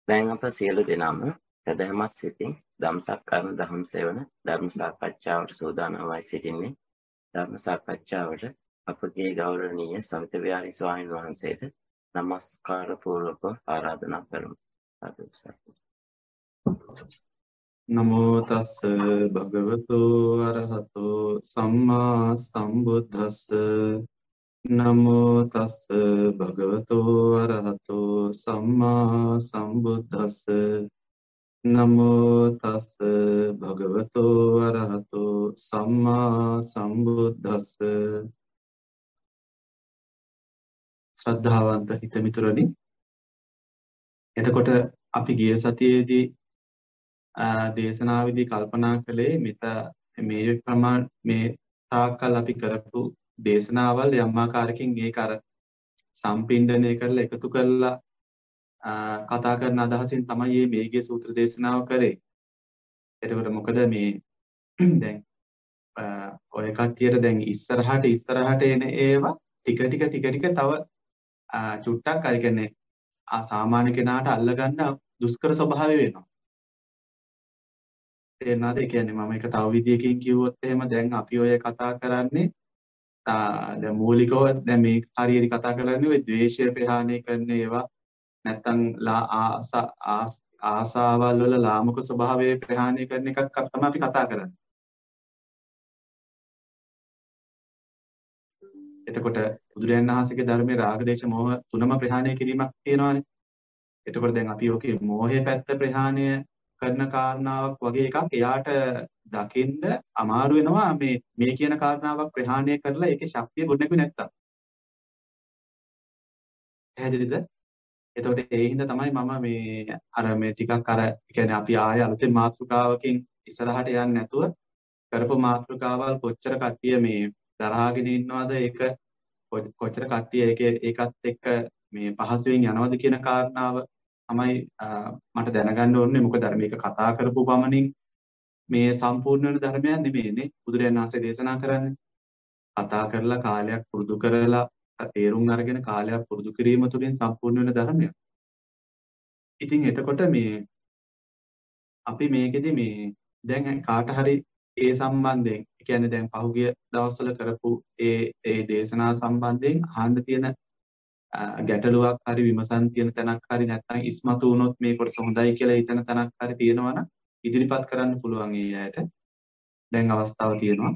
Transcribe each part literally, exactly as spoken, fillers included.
දැන් අප සියලු දෙනාම සදහමත් සිතින් ධම්සක් කරන දහම් සෙවන ධර්ම සාකච්ඡාවට සූදානම්වයි සිටින්නේ. ධර්ම සාකච්ඡාවට අපගේ ගෞරවනීය සවිත විහාරී ස්වාමීන් වහන්සේට නමස්කාර පූර්වක ආරාධනා කරමු. නමෝ තස්ස භගවතු අරහතෝ සම්මා සම්බුද්දස්ස නමෝ තස්ස භගවතු අරහතෝ සම්මා සම්බුද්දස්ස නමෝ තස්ස භගවතු අරහතෝ සම්මා සම්බුද්දස්ස ශ්‍රද්ධාවන්ත හිතමිතුරනි, එතකොට අපි ගිය සතියේදී දේශනාවේදී කල්පනා කළේ මෙත මේ ප්‍රමාණ මේ තාක්කල් අපි කරපු දේශනාවල් යම් ආකාරයකින් ඒක අර සම්පින්ඩණය කරලා එකතු කරලා කතා කරන අදහසින් තමයි මේ මේගේ සූත්‍ර දේශනාව කරේ. එතකොට මොකද මේ දැන් ඔය කට්ටියට දැන් ඉස්සරහට ඉස්සරහට එන ඒවා ටික ටික ටික ටික තව චුට්ටක් හරි කියන්නේ සාමාන්‍ය කෙනාට අල්ලගන්න දුෂ්කර ස්වභාවය වෙනවා. තේරෙනවද? ඒ කියන්නේ මම එක තව විදියකින් කිව්වොත් එහෙම දැන් අපි ඔය කතා කරන්නේ දැන් මූලිකව දැන් මේ හරියට කතා කරන්නේ ඔය ද්වේෂය ප්‍රහාණය කරන ඒවා නැත්තම් ආසාවල් වල ලාමක ස්වභාවය ප්‍රහාණය කරන එකක් තමයි අපි කතා කරන්නේ. එතකොට බුදුරජාණන් වහන්සේගේ ධර්මයේ රාග දේශ මොහ තුනම ප්‍රහාණය කිරීමක් තියෙනවානේ. එතකොට දැන් අපි ඔකේ මෝහයේ පැත්ත ප්‍රහාණය කරන කාරණාවක් වගේ එකක් එයාට දකින්න අමාරු වෙනවා මේ මේ කියන කාරණාවක් ප්‍රහාණය කරලා ඒකේ ශක්තිය ගොඩනැගුවේ නැත්තම්. පැහැදිලිද? එතකොට ඒ හින්දා තමයි මම මේ අර මේ ටිකක් අර කියන්නේ අපි ආයෙ අලුතෙන් මාතෘකාවකින් ඉස්සරහට යන්නේ නැතුව කරපු මාතෘකාවල් කොච්චර කට්ටිය මේ දරාගෙන ඉන්නවද ඒක කොච්චර කට්ටිය ඒකේ ඒකත් එක්ක මේ පහසුවෙන් යනවද කියන කාරණාව තමයි මට දැනගන්න ඕනේ. මොකද අර මේක කතා කරපු පමණින් මේ සම්පූර්ණ වෙන ධර්මයක් නෙමෙයිනේ බුදුරජාණන් වහන්සේ දේශනා කරන්නේ. කතා කරලා කාලයක් පුරුදු කරලා තේරුම් අරගෙන කාලයක් පුරුදු කිරීම තුළින් සම්පූර්ණ වෙන ධර්මයක්. ඉතින් එතකොට මේ අපි මේකෙදි මේ දැන් කාට හරි ඒ සම්බන්ධයෙන් ඒ කියන්නේ දැන් පහුගිය දවස්වල කරපු ඒ ඒ දේශනා සම්බන්ධයෙන් අහන්න තියෙන ගැටලුවක් හරි විමසන් තියෙන තැනක් හරි නැත්නම් ඉස්මතු වුණොත් මේ කොටස හොඳයි කියලා හිතන තැනක් හරි තියෙනවා නම් ඉදිරිපත් කරන්න පුළුවන් ඒ අයට. දැන් අවස්ථාව තියෙනවා.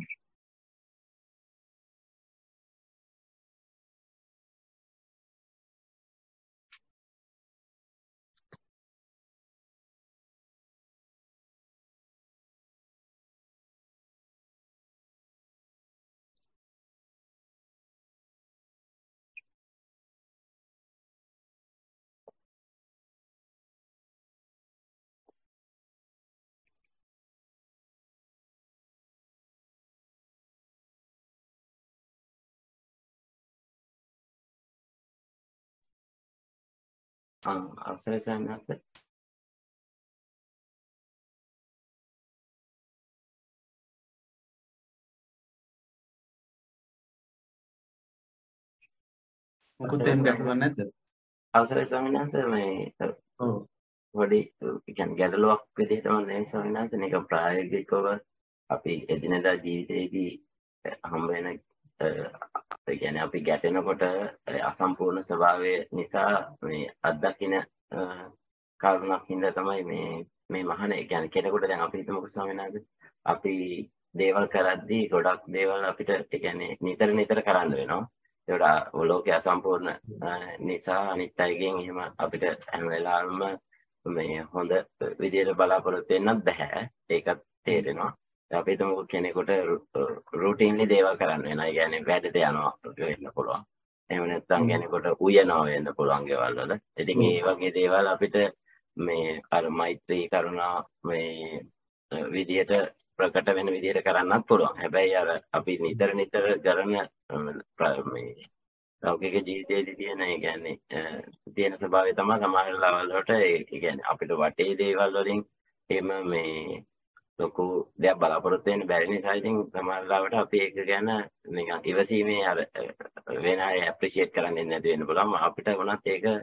අවසරයි සන්නත් මොකද දැන් ගැටලුවක් නැද්ද? අවසරයි ස්වාමීන් වහන්සේ මේ ඔව් පොඩි කියන්නේ ගැටලුවක් විදිහට මම දැන් ස්වාමීන් වහන්සේ මේක ප්‍රායෝගිකව අපි එදිනෙදා ජීවිතයේදී හම් වෙන ඒ කියන්නේ අපි ගැටෙනකොට අසම්පූර්ණ ස්වභාවය නිසා මේ අත්දකින්න කාරණාවක් හින්දා තමයි මේ මේ මහාන ඒ කියන්නේ කෙනෙකුට දැන් අපි හිතමුකෝ ස්වාමීන් වහන්සේ අපි දේවල් කරද්දී ගොඩක් දේවල් අපිට ඒ කියන්නේ නිතර නිතර කරන්න වෙනවා. ඒකට ලෝකයේ අසම්පූර්ණ නිසා අනිත් අයගෙන් එහෙම අපිට හැම වෙලාවෙම මේ හොඳ විදියට බලාපොරොත්තු වෙන්නත් බෑ. ඒකත් තේරෙනවා. අපි හිතමු කෙනෙකුට රුටින්ලි දේවල් කරන්න වෙනවා. ඒ කියන්නේ වැඩට යනවා වෙන්න පුළුවන්. එහෙම නැත්නම් කෙනෙකුට උයනවා වෙන්න පුළුවන් ගෙවල් වල. ඉතින් මේ වගේ දේවල් අපිට මේ අර මෛත්‍රී කරුණා මේ විදියට ප්‍රකට වෙන විදියට කරන්නත් පුළුවන්. හැබැයි අර අපි නිතර නිතර කරන මේ ලෞකික ජීවිතයේදී තියෙන ඒ කියන්නේ තියෙන ස්වභාවය තමයි සමහර වෙලාවල් වලට ඒ කියන්නේ අපිට වටේ දේවල් වලින් එහෙම මේ ලොකු දෙයක් බලාපොරොත්තු වෙන්න බැරි නිසා ඉතින් සමහර වෙලාවට අපි ඒක ගැන නිකන් ඉවසීමේ අර වෙන අය ඇප්‍රීෂিয়েට් කරන්නේ නැති වෙන්න පුළුවන්. අපිට වුණත් ඒක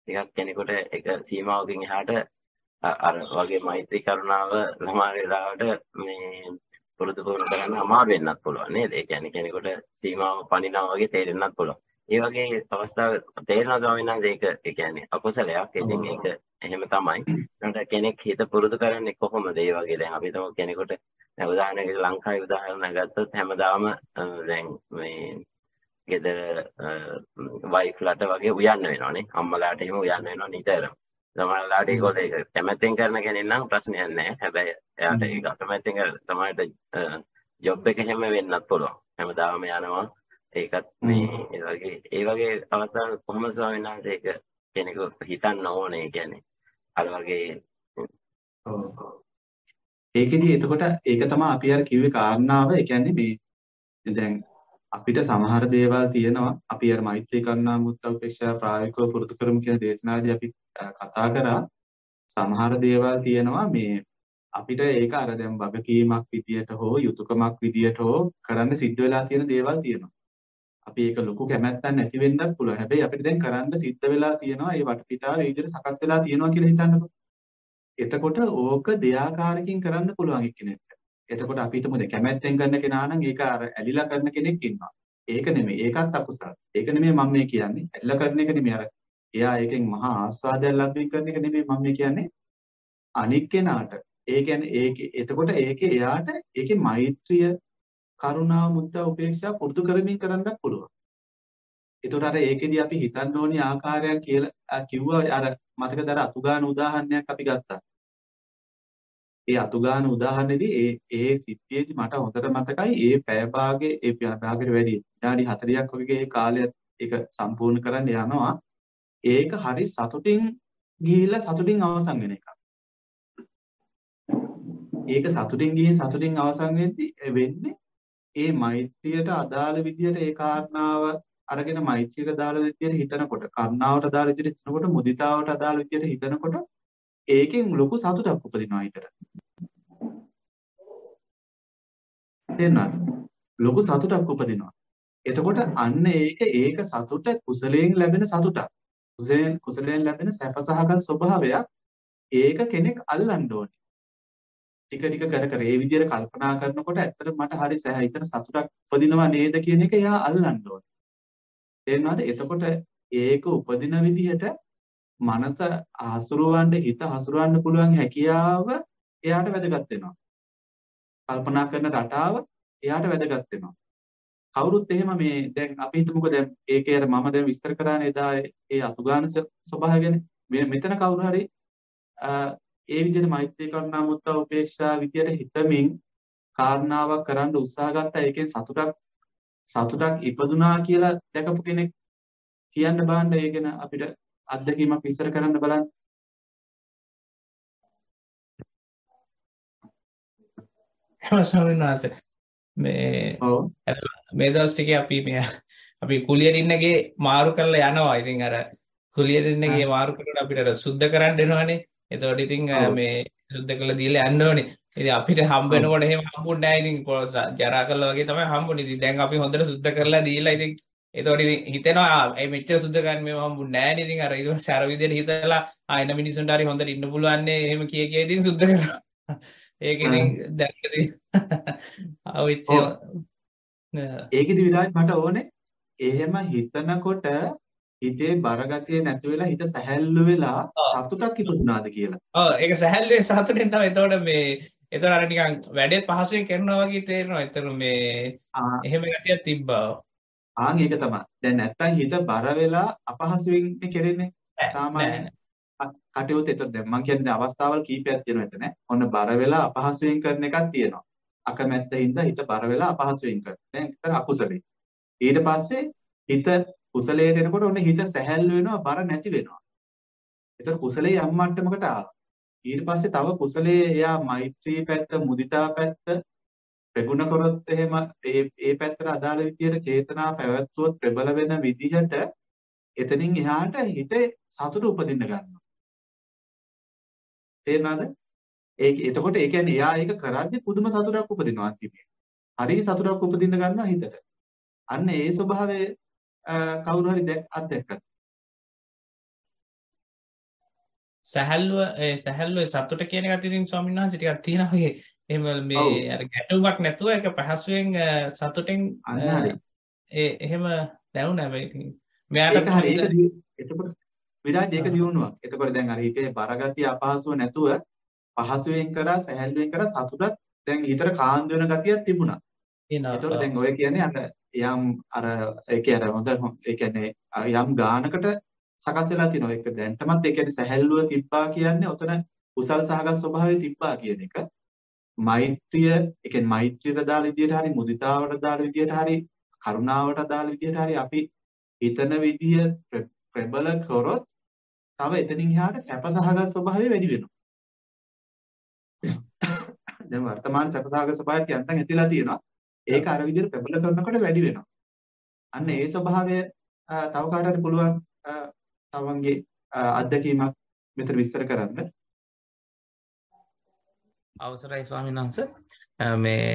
ටිකක් කෙනෙකුට එක සීමාවකින් එහාට අර වගේ මෛත්‍රී කරුණාව ළමා වෙලාවට මේ පුරුදු පුහුණු කරන්න අමාරු වෙන්නත් පුළුවන් නේද? ඒ කියන්නේ කෙනෙකුට සීමාව පනිනවා වගේ තේරෙන්නත් පුළුවන්. ඒ වගේ අවස්ථාව තේරෙනවා ස්වාමීන් වහන්සේ ඒක ඒ කියන්නේ අකුසලයක්. ඉතින් ඒක එහෙම තමයි. ඒකට කෙනෙක් හිත පුරුදු කරන්නේ කොහොමද? ඒ වගේ දැන් අපි තමු කෙනෙකුට දැන් උදාහරණයකට ලංකාවේ උදාහරණ ගත්තොත් හැමදාම දැන් මේ ගෙදර වයිෆ්ලාට වගේ උයන්න වෙනවානේ. අම්මලාට එහෙම උයන්න වෙනවා නිතරම. සමහරවිට ඒගොල්ලෝ ඒක කැමැත්තෙන් කරන කෙනෙක් නම් ප්‍රශ්නයක් නැහැ. හැබැයි එයාට ඒක අකමැත්තෙන් කරන සමහරවිට ජොබ් එක හැම වෙන්නත් පුළුවන්. හැමදාම යනවා. ඒකත් මේ ඒ වගේ ඒ වගේ අවස්ථාවල කොහොමද ස්වාමීන් වහන්සේ ඒක කෙනෙකු හිතන්න ඕනේ කියන්නේ අර වගේ ඔව් ඒකෙදි එතකොට ඒක තමයි අපි අර කිව්වේ කාරණාව. ඒ කියන්නේ මේ දැන් අපිට සමහර දේවල් තියෙනවා අපි අර මෛත්‍රී කරුණා මුදිතා උපේක්ෂා ප්‍රායෝගිකව පුරුදු කරමු කියන දේශනාවේදී අපි කතා කරා සමහර දේවල් තියෙනවා මේ අපිට ඒක අර දැන් වගකීමක් විදියට හෝ යුතුයකමක් විදියට හෝ කරන්න සිද්ධ වෙලා තියෙන දේවල් තියෙනවා. අපි ඒක ලොකු කැමැත්තක් නැති වෙන්නත් පුළුවන්. හැබැයි අපිට දැන් කරන්න සිද්ධ වෙලා තියෙනවා ඒ වටපිටාව ඒ විදිහට සකස් වෙලා තියෙනවා කියලා හිතන්නකෝ. එතකොට ඕක දෙආකාරකින් කරන්න පුළුවන් එක්කෙනෙක්ට. එතකොට අපි හිතමු දැන් කැමැත්තෙන් කරන කෙනා නම් ඒක අර ඇලිලා කරන කෙනෙක් ඉන්නවා. ඒක නෙමෙයි. ඒකත් අකුසල. ඒක නෙමෙයි මම මේ කියන්නේ. ඇලිලා කරන එක නෙමෙයි අර එයා ඒකෙන් මහා ආස්වාදයක් ලැබෙමින් කරන එක නෙමෙයි මම මේ කියන්නේ. අනික් කෙනාට ඒ කියන්නේ ඒකේ එතකොට ඒකේ එයාට ඒකේ මෛත්‍රිය කරුණා මුදිතා උපේක්ෂා පුරුදු කරමින් කරන්නත් පුළුවන්. ඒතකොට අර ඒකෙදි අපි හිතන්න ඕනි ආකාරයක් කියලා කිව්වා අර මතකද අර අතුගාන උදාහරණයක් අපි ගත්තා. ඒ අතුගාන උදාහරණෙදී ඒ ඒ සිද්ධියේදී මට හොඳට මතකයි ඒ පැය භාගේ ඒ භාගයට වැඩි විනාඩි හතළියක් වගේ කාලය ඒක සම්පූර්ණ කරන්න යනවා. ඒක හරි සතුටින් ගිහිල්ලා සතුටින් අවසන් වෙන එකක්. ඒක සතුටින් ගිහින් සතුටින් අවසන් වෙද්දී වෙන්නේ ඒ මෛත්‍රියට අදාළ විදියට ඒ කාරණාව අරගෙන මෛත්‍රියට අදාළ විදියට හිතනකොට කරුණාවට අදාළ විදියට හිතනකොට මුදිතාවට අදාළ විදියට හිතනකොට ඒකෙන් ලොකු සතුටක් උපදිනවා හිතට. තේරුණාද? ලොකු සතුටක් උපදිනවා. එතකොට අන්න ඒක ඒක සතුට කුසලයෙන් ලැබෙන සතුටක්. කුසලයෙන් කුසලයෙන් ලැබෙන සැපසහගත ස්වභාවයක්. ඒක කෙනෙක් අල්ලන්න ඕනේ. ටික ටික කර කර ඒ විදිහට කල්පනා කරනකොට ඇත්තට මට හරි සැහැහිතන සතුටක් උපදිනවා නේද කියන එක එයා අල්ලන්න ඕනේ. තේරෙනවද? එතකොට ඒක උපදින විදිහට මනස හසුරවන්න හිත හසුරවන්න පුළුවන් හැකියාව එයාට වැදගත් වෙනවා. කල්පනා කරන රටාව එයාට වැදගත් වෙනවා. කවුරුත් එහෙම මේ දැන් අපි හිතමුකෝ දැන් ඒකේ අර මම දැන් විස්තර කරානේ එදා ඒ අතුගාන ස්වභාවය ගැන. මෙතන කවුරු හරි ඒ විදිහට මෛත්‍රී කරුණා මුදිතා උපේක්ෂා විදියට හිතමින් කාරණාවක් කරන්න උත්සාහ ගත්තා. ඒකෙන් සතුටක් සතුටක් ඉපදුනා කියලා දැකපු කෙනෙක් කියන්න බෑන්ද ඒ ගැන අපිට අත්දැකීමක් විස්තර කරන්න බලන්න. ස්වාමීන් වහන්සේ මේ මේ දවස් ටිකේ අපි මේ අපි කුලියරින්නගේ මාරු කරලා යනවා. ඉතින් අර කුලියරින්නගේ මාරු කරලා අපිට අර සුද්ධ කරන්න වෙනවනේ. එතකොට ඉතින් මේ සුද්ධ කළා දීලා යන්න ඕනේ. ඉතින් අපිට හම්බ වෙනකොට එහෙම හම්බුන්නේ නැහැ. ඉතින් ජරා කළා වගේ තමයි හම්බුනේ. ඉතින් දැන් අපි හොඳට සුද්ධ කරලා දීලා ඉතින් එතකොට ඉතින් හිතෙනවා ඒ මෙච්චර සුද්ධ කරන්න මේව හම්බුන්නේ නැහැ නේ. ඉතින් අර ඊට පස්සේ අර විදිහට හිතලා ආ එන මිනිස්සුන්ට හරි හොඳට ඉන්න පුළුවන් නේ. එහෙම කිය කිය ඉතින් සුද්ධ කරනවා. ඒක ඉතින් දැන් ඉතින් අවුච්ච ඒකෙදි විලාස් මට ඕනේ එහෙම හිතනකොට හිතේ බරගතිය නැති වෙලා හිත සැහැල්ලු වෙලා සතුටක් ඉපදුනාද කියලා. ඔව් ඒක සැහැල්ලුවේ සතුටෙන් තමයි. එතකොට මේ එතකොට අර නිකන් වැඩේ පහසුවෙන් කරනවා වගේ තේරෙනවා. එතන මේ එහෙම ගතියක් තිබ්බා. ආන් ඒක තමයි. දැන් නැත්තම් හිත බර වෙලා අපහසුවෙන් කෙරෙන්නේ. සාමාන්‍යයෙන් කටයුතු එතකොට දැන් මම කියන්නේ අවස්ථාවල් කීපයක් තියෙනවා එතන. ඔන්න බර වෙලා අපහසුවෙන් කරන එකක් තියෙනවා. අකමැත්තින්ද හිත බර වෙලා අපහසුවෙන් කරන. දැන් ඒතර අකුසලයි. ඊට පස්සේ හිත කුසලයට එනකොට ඔන්න හිත සැහැල්ලු වෙනවා බර නැති වෙනවා. ඒතර කුසලයේ යම් මට්ටමකට ආවා. ඊට පස්සේ තව කුසලයේ එයා මෛත්‍රී පැත්ත මුදිතා පැත්ත ප්‍රගුණ කරොත් එහෙම ඒ ඒ පැත්තට අදාළ විදියට චේතනා පැවැත්වුවොත් ප්‍රබල වෙන විදිහට එතනින් එහාට හිතේ සතුට උපදින්න ගන්නවා. තේරුණාද? ඒක එතකොට ඒ කියන්නේ එයා ඒක කරද්දී පුදුම සතුටක් උපදිනවා අන්තිමේ. හරි සතුටක් උපදින්න ගන්නවා හිතට. අන්න ඒ ස්වභාවය කවුරු හරි දැක් අත්දැක්කත් සැහැල්ලුව ඒ සැහැල්ලුව සතුට කියන එකත් ඉතින් ස්වාමීන් වහන්සේ ටිකක් තියෙනවා වගේ. එහෙම මේ අර ගැටුමක් නැතුව ඒක පහසුවෙන් සතුටෙන් ඒ එහෙම දැනුණා මේ ඉතින්. මෙයාට හරි ඒක එතකොට විරාජ් ඒක දියුණුවක්. එතකොට දැන් අර හිතේ බරගතිය අපහසුව නැතුව පහසුවෙන් කරා සැහැල්ලුවෙන් කරා සතුටත් දැන් හිතට කාන්ද වෙන ගතියක් තිබුණා. එතකොට දැන් ඔය කියන්නේ අර යම් අර ඒකේ අර හොඳ ඒ කියන්නේ යම් ගානකට සකස් වෙලා තියෙනවා. ඒක දැන්ටමත් ඒ කියන්නේ සැහැල්ලුව තිබ්බා කියන්නේ ඔතන කුසල් සහගත ස්වභාවය තිබ්බා කියන එක. මෛත්‍රිය ඒ කියන්නේ මෛත්‍රියට දාල විදියට හරි මුදිතාවට දාල විදියට හරි කරුණාවට දාල විදියට හරි අපි හිතන විදිය ප්‍රබල කරොත් තව එතනින් එහාට සැප සහගත ස්වභාවය වැඩි වෙනවා. දැන් වර්තමාන සැප සහගත ස්වභාවය කියන්තම් ඇතිලා තියෙනවා. ඒක අර විදියට ප්‍රබල කරනකොට වැඩි වෙනවා. අන්න ඒ ස්වභාවය තව කාටට පුළුවන් තමන්ගේ අත්දැකීමක් මෙතන විස්තර කරන්න. අවසරයි ස්වාමීන් වහන්සේ. මේ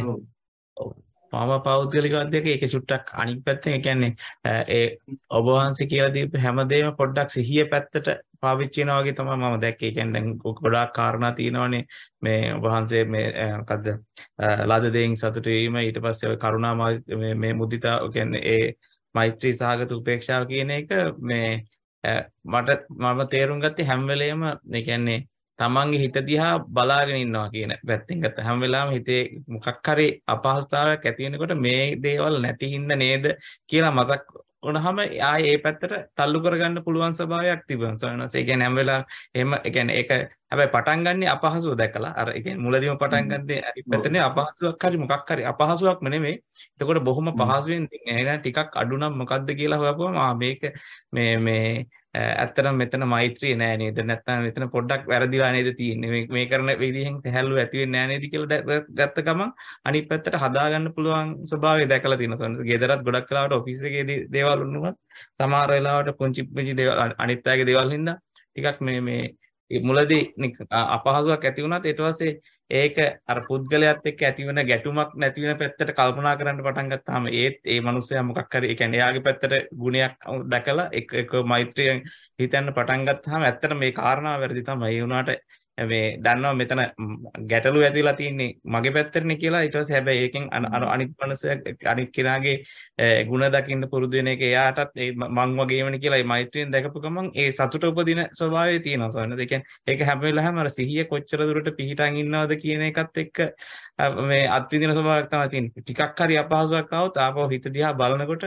මම පෞද්ගලික අධ්‍යයක ඒක චුට්ටක් අනික් පැත්තෙන් ඒ කියන්නේ ඒ ඔබ වහන්සේ කියලා දීපු හැමදේම පොඩ්ඩක් සිහිය පැත්තට පාවිච්චි කරනවා වගේ තමයි මම දැක්කේ. ඒ කියන්නේ දැන් ගොඩාක් කාරණා තියෙනවානේ මේ ඔබ වහන්සේ මේ මොකද්ද ලද දෙයින් සතුටු වීම ඊට පස්සේ ඔය කරුණා මේ මේ මුදිතා කියන්නේ ඒ මෛත්‍රී සහගත උපේක්ෂාව කියන එක මේ මට මම තේරුම් ගත්තේ හැම වෙලේම ඒ කියන්නේ තමන්ගේ හිත දිහා බලාගෙන ඉන්නවා කියන පැත්තෙන් ගත්ත හැම වෙලාවෙම හිතේ මොකක් හරි අපහසුතාවයක් ඇති වෙනකොට මේ දේවල් නැති හින්දා නේද කියලා මතක් වුණාම ආයේ ඒ පැත්තට තල්ලු කරගන්න පුළුවන් ස්වභාවයක් තිබුණා. සවනස ඒ කියන්නේ හැම වෙලාවෙම එහෙම ඒ කියන්නේ ඒක හැබැයි පටන් ගන්නේ අපහසුව දැකලා අර ඒ කියන්නේ මුලදීම පටන් ගත්තේ අනිත් පැත්තනේ අපහසුයක් හරි මොකක් හරි අපහසුයක්ම නෙමෙයි. එතකොට බොහොම පහසුවෙන් එහෙනම් ටිකක් අඩු නම් මොකද්ද කියලා හොයපුවම ආ මේක මේ මේ ඇත්තටම මෙතන මෛත්‍රිය නෑ නේද නැත්නම් මෙතන පොඩ්ඩක් වැරදිලා නේද තියෙන්නේ මේ මේ කරන විදිහෙන් තැහැල්ලුව ඇති වෙන්නේ නෑ නේද කියලා ගත්ත ගමන් අනිත් පැත්තට හදාගන්න පුළුවන් ස්වභාවය දැකලා තියෙනවා. සොනස ගෙදරත් ගොඩක් වෙලාවට ඔෆිස් එකේ දේවල් වුණත් සමහර වෙලාවට පුංචි පුංචි දේවල් අනිත් අයගේ දේවල් හින්දා ටිකක් මේ මේ මුලදී අපහසුයක් ඇති වුණත් ඊට පස්සේ ඒක අර පුද්ගලයාත් එක්ක ඇති වෙන ගැටුමක් නැති වෙන පැත්තට කල්පනා කරන්න පටන් ගත්තාම ඒත් ඒ මනුස්සයා මොකක් හරි ඒ කියන්නේ එයාගේ පැත්තට ගුණයක් දැකලා එක එක මෛත්‍රියෙන් හිතන්න පටන් ගත්තාම ඇත්තට මේ කාරණාව වැරදි තමයි. ඒ වුණාට මේ දන්නවා මෙතන ගැටලුව ඇතිලා තියෙන්නේ මගේ පැත්තටනේ කියලා. ඊට පස්සේ හැබැයි ඒකෙන් අනිත් මනුස්සයා අනිත් කෙනාගේ ගුණ දකින්න පුරුදු වෙන එක එයාටත් ඒ මං වගේමනේ කියලා මේ මෛත්‍රියෙන් දැකපු ගමන් ඒ සතුට උපදින ස්වභාවය තියෙනවා. සොයන ඒ කියන්නේ ඒක හැම වෙලාවෙම අර සිහිය කොච්චර දුරට පිහිටන් ඉන්නවද කියන එකත් එක්ක මේ අත්විඳින ස්වභාවයක් තමයි තියෙන්නේ. ටිකක් හරි අපහසුයක් ආවොත් ආපහු හිත දිහා බලනකොට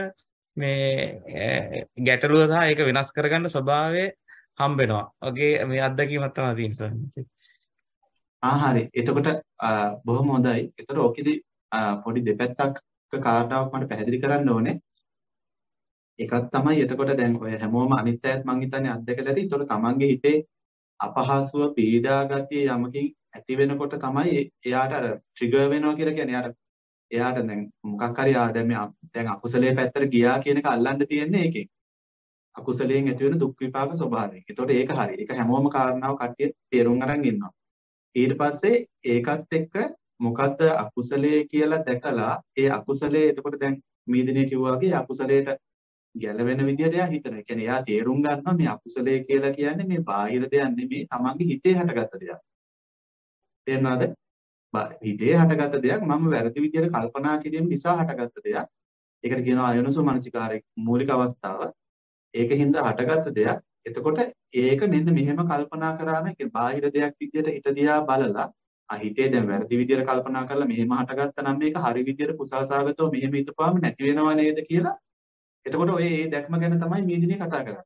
මේ ගැටලුව සහ ඒක වෙනස් කරගන්න ස්වභාවය හම්බ වෙනවා. වගේ මේ අත්දැකීමක් තමයි තියෙන්නේ. ආ හරි. එතකොට බොහොම හොඳයි. ඒතර ඔකෙදි පොඩි දෙපැත්තක් කාරණාවක් මට පැහැදිලි කරන්න ඕනේ. එකක් තමයි එතකොට දැන් ඔය හැමෝම අනිත් අයත් මං හිතන්නේ අත්දැකලා ඇති. ඒතකොට තමන්ගේ හිතේ අපහසුව පීඩා ගතිය යමකින් ඇති වෙනකොට තමයි එයාට අර ට්‍රිගර් වෙනවා කියලා කියන්නේ. එයාට එයාට දැන් මොකක් හරි ආ දැන් මේ දැන් අකුසලයේ පැත්තට ගියා කියන එක අල්ලන්න තියෙන්නේ ඒකෙන්. අකුසලයෙන් ඇති වෙන දුක් විපාක ස්වභාවයෙන්. ඒතකොට ඒක හරි. ඒක හැමෝම කාරණාව කට්ටිය තේරුම් අරන් ඉන්නවා. ඊට පස්සේ ඒකත් එක්ක මොකද්ද අකුසලයේ කියලා දැකලා ඒ අකුසලයේ එතකොට දැන් මීදිනේ කිව්වා වගේ අකුසලයට ගැලවෙන විදිහට එයා හිතනවා. ඒ කියන්නේ එයා තේරුම් ගන්නවා මේ අකුසලයේ කියලා කියන්නේ මේ බාහිර දෙයක් නෙමෙයි තමන්ගේ හිතේ හටගත්ත දෙයක්. තේරුණාද? හිතේ හටගත්ත දෙයක් මම වැරදි විදිහට කල්පනා කිරීම නිසා හටගත්ත දෙයක්. ඒකට කියනවා අයෝනිසෝ මනසිකාරයේ මූලික අවස්ථාව. ඒකින්ද හටගත්ත දෙයක්. එතකොට ඒක මෙන්න මෙහෙම කල්පනා කරාම ඒ බාහිර දෙයක් විදියට හිත දිහා බලලා ආ හිතේ දැන් වැරදි විදියට කල්පනා කරලා මෙහෙම හටගත්තා නම් මේක හරි විදියට කුසල්සාගතව මෙහෙම හිතපුවාම නැති වෙනව නේද කියලා. එතකොට ඔය ඒ දැක්ම ගැන තමයි මේ දිනේ කතා කරන්නේ.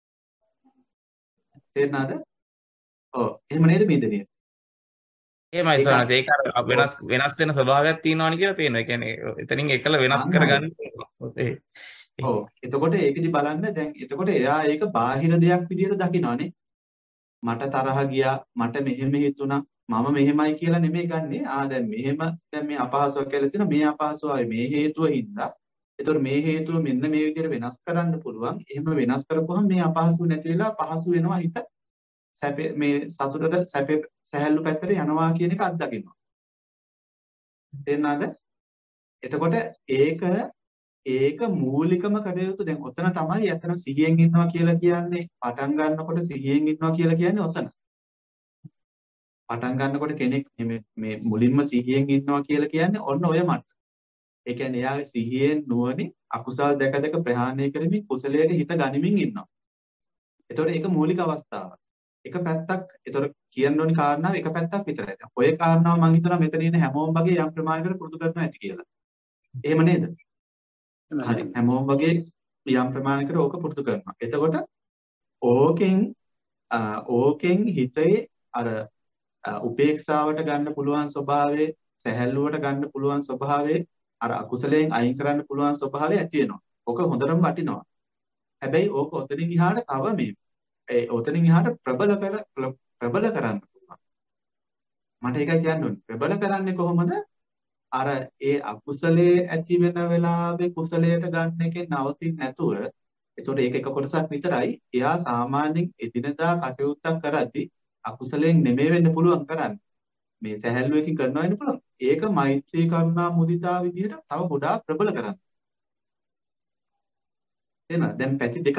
තේරුණාද? ඔව් එහෙම නේද මේ දිනේ? එහෙමයි සෝනස් ඒක වෙනස් වෙනස් වෙන ස්වභාවයක් තියෙනවනේ කියලා පේනවා. ඒ කියන්නේ එතනින් එකල වෙනස් කරගන්න ඕනේ. ඔව් එතකොට ඒකෙදි බලන්න දැන් එතකොට එයා ඒක බාහිර දෙයක් විදියට දකිනවනේ. මට තරහ ගියා මට මෙහෙම හිතුණා මම මෙහෙමයි කියලා නෙමෙයි ගන්නෙ. ආ දැන් මෙහෙම දැන් මේ අපහසුවක් කියලා තියෙනවා මේ අපහසුවයි මේ හේතුව හින්දා. එතකොට මේ හේතුව මෙන්න මේ විදියට වෙනස් කරන්න පුළුවන්. එහෙම වෙනස් කරපුවම මේ අපහසුව නැති වෙලා පහසු වෙනවා හිත. සැපේ මේ සතුටට සැපේ සැහැල්ලු පැත්තට යනවා කියන එක අත්දකින්නවා. තේරුණාද? එතකොට ඒක ඒක මූලිකම කටයුතු දැන් ඔතන තමයි අතන සිහියෙන් ඉන්නවා කියලා කියන්නේ පටන් ගන්නකොට සිහියෙන් ඉන්නවා කියලා කියන්නේ ඔතන. පටන් ගන්නකොට කෙනෙක් මේ මේ මුලින්ම සිහියෙන් ඉන්නවා කියලා කියන්නේ ඔන්න ඔය මට්ටම. ඒ කියන්නේ එයාගේ සිහියෙන් නුවණින් අකුසල් දැක දැක ප්‍රහාණය කරමින් කුසලයට හිත ගනිමින් ඉන්නවා. ඒතකොට ඒක මූලික අවස්ථාවක්. එක පැත්තක් ඒතකොට කියන්න ඕනි කාරණාව එක පැත්තක් විතරයි. ඔය කාරණාව මම හිතනවා මෙතන ඉන්න හැමෝම වගේ යම් ප්‍රමාණයකට පුරුදු කරනවා ඇති කියලා. එහෙම නේද? හරි. හැමෝම වගේ යම් ප්‍රමාණයකට ඕක පුරුදු කරනවා. එතකොට ඕකෙන් ඕකෙන් හිතේ අර උපේක්ෂාවට ගන්න පුළුවන් ස්වභාවය, සැහැල්ලුවට ගන්න පුළුවන් ස්වභාවය, අර අකුසලයෙන් අයින් කරන්න පුළුවන් ස්වභාවය ඇති වෙනවා. ඕක හොඳටම වටිනවා. හැබැයි ඕක ඔතනින් එහාට තව මේ ඒ ඔතනින් එහාට ප්‍රබල කර ප්‍රබල කරන්න පුළුවන්. මට ඒකයි කියන්න ඕනේ. ප්‍රබල කරන්නේ කොහොමද? අර ඒ අකුසලයේ ඇති වෙන වෙලාවේ කුසලයට ගන්න එකෙන් නවතින්නේ නැතුව, ඒතකොට ඒක එක කොටසක් විතරයි. එයා සාමාන්‍යයෙන් එදිනදා කටයුත්තක් කරද්දී අකුසලයෙන් නෙමෙයි වෙන්න පුළුවන් කරන්නේ. මේ සැහැල්ලුවකින් කරනවා වෙන්න පුළුවන්. ඒක මෛත්‍රී කරුණා මුදිතා විදිහට තව ගොඩාක් ප්‍රබල කරන්න. එහෙනම් දැන් පැති දෙකක්.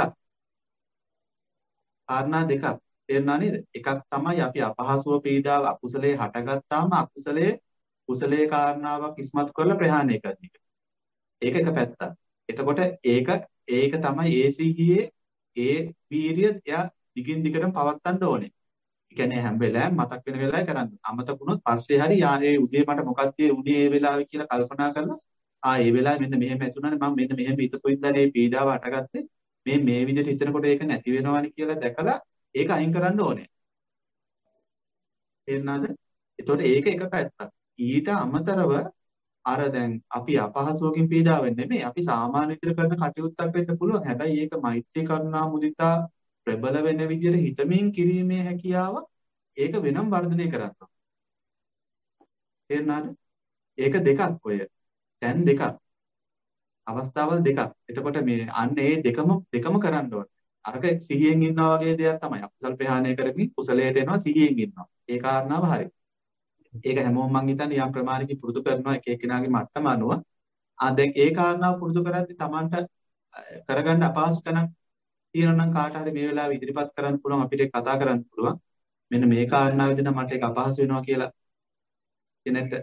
කාරණා දෙකක්. තේරුණා නේද? එකක් තමයි අපි අපහසුව පීඩාව අකුසලයේ හටගත්තාම අකුසලයේ කුසලයේ කාරණාවක් ඉස්මතු කරලා ප්‍රහාණය කරන එක. ඒක එක පැත්තක්. එතකොට ඒක ඒක තමයි ඒ සිහියේ ඒ වීරිය එයා දිගින් දිගටම පවත්වන්න ඕනේ. ඒ කියන්නේ හැම වෙලාවෙම මතක් වෙන වෙලාවේ කරන්න. අමතක වුණොත් පස්සේ හරි යා ඒ උදේ මට මොකක්ද ඒ උනේ ඒ වෙලාවේ කියලා කල්පනා කරලා ආ ඒ වෙලාවේ මෙන්න මෙහෙම ඇතුණානේ මම මෙන්න මෙහෙම හිතපොයින්දා මේ පීඩාව හටගත්තේ මේ මේ විදිහට හිතනකොට ඒක නැති වෙනවානි කියලා දැකලා ඒක අයින් කරන්න ඕනේ. තේරුණාද? එතකොට ඒක එක පැත්තක්. ඊට අමතරව අර දැන් අපි අපහසුවකින් පීඩාවෙන් නෙමෙයි අපි සාමාන්‍ය විදිහට කරන කටයුත්තක් වෙන්න පුළුවන්. හැබැයි ඒක මෛත්‍රී කරුණා මුදිතා ප්‍රබල වෙන විදිහට හිතමින් කිරීමේ හැකියාව ඒක වෙනම වර්ධනය කරන්න. තේරුණාද? ඒක දෙකක් ඔය. දැන් දෙකක්. අවස්ථාවල් දෙකක්. එතකොට මේ අන්න ඒ දෙකම දෙකම කරන්න ඕනේ. අරක සිහියෙන් ඉන්නවා වගේ දෙයක් තමයි. අකුසල් ප්‍රහාණය කරමින් කුසලයට එනවා සිහියෙන් ඉන්නවා. ඒ කාරණාව හරියි. ඒක හැමෝම මං හිතන්නේ යම් ප්‍රමාණයකින් පුරුදු කරනවා එක එක්කෙනාගේ මට්ටම අනුව. ආ දැන් ඒ කාරණාව පුරුදු කරද්දී Tamanට කරගන්න අපහසු තැනක් තියෙනවා නම් කාට හරි මේ වෙලාවේ ඉදිරිපත් කරන්න පුළුවන් අපිට කතා කරන්න පුළුවන්. මෙන්න මේ කාරණාව විදිහට මට ඒක අපහසු වෙනවා කියලා කෙනෙක්ට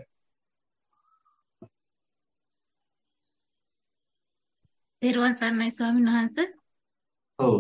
තෙරුවන් සරණයි ස්වාමීන් වහන්සේ. ඔව්.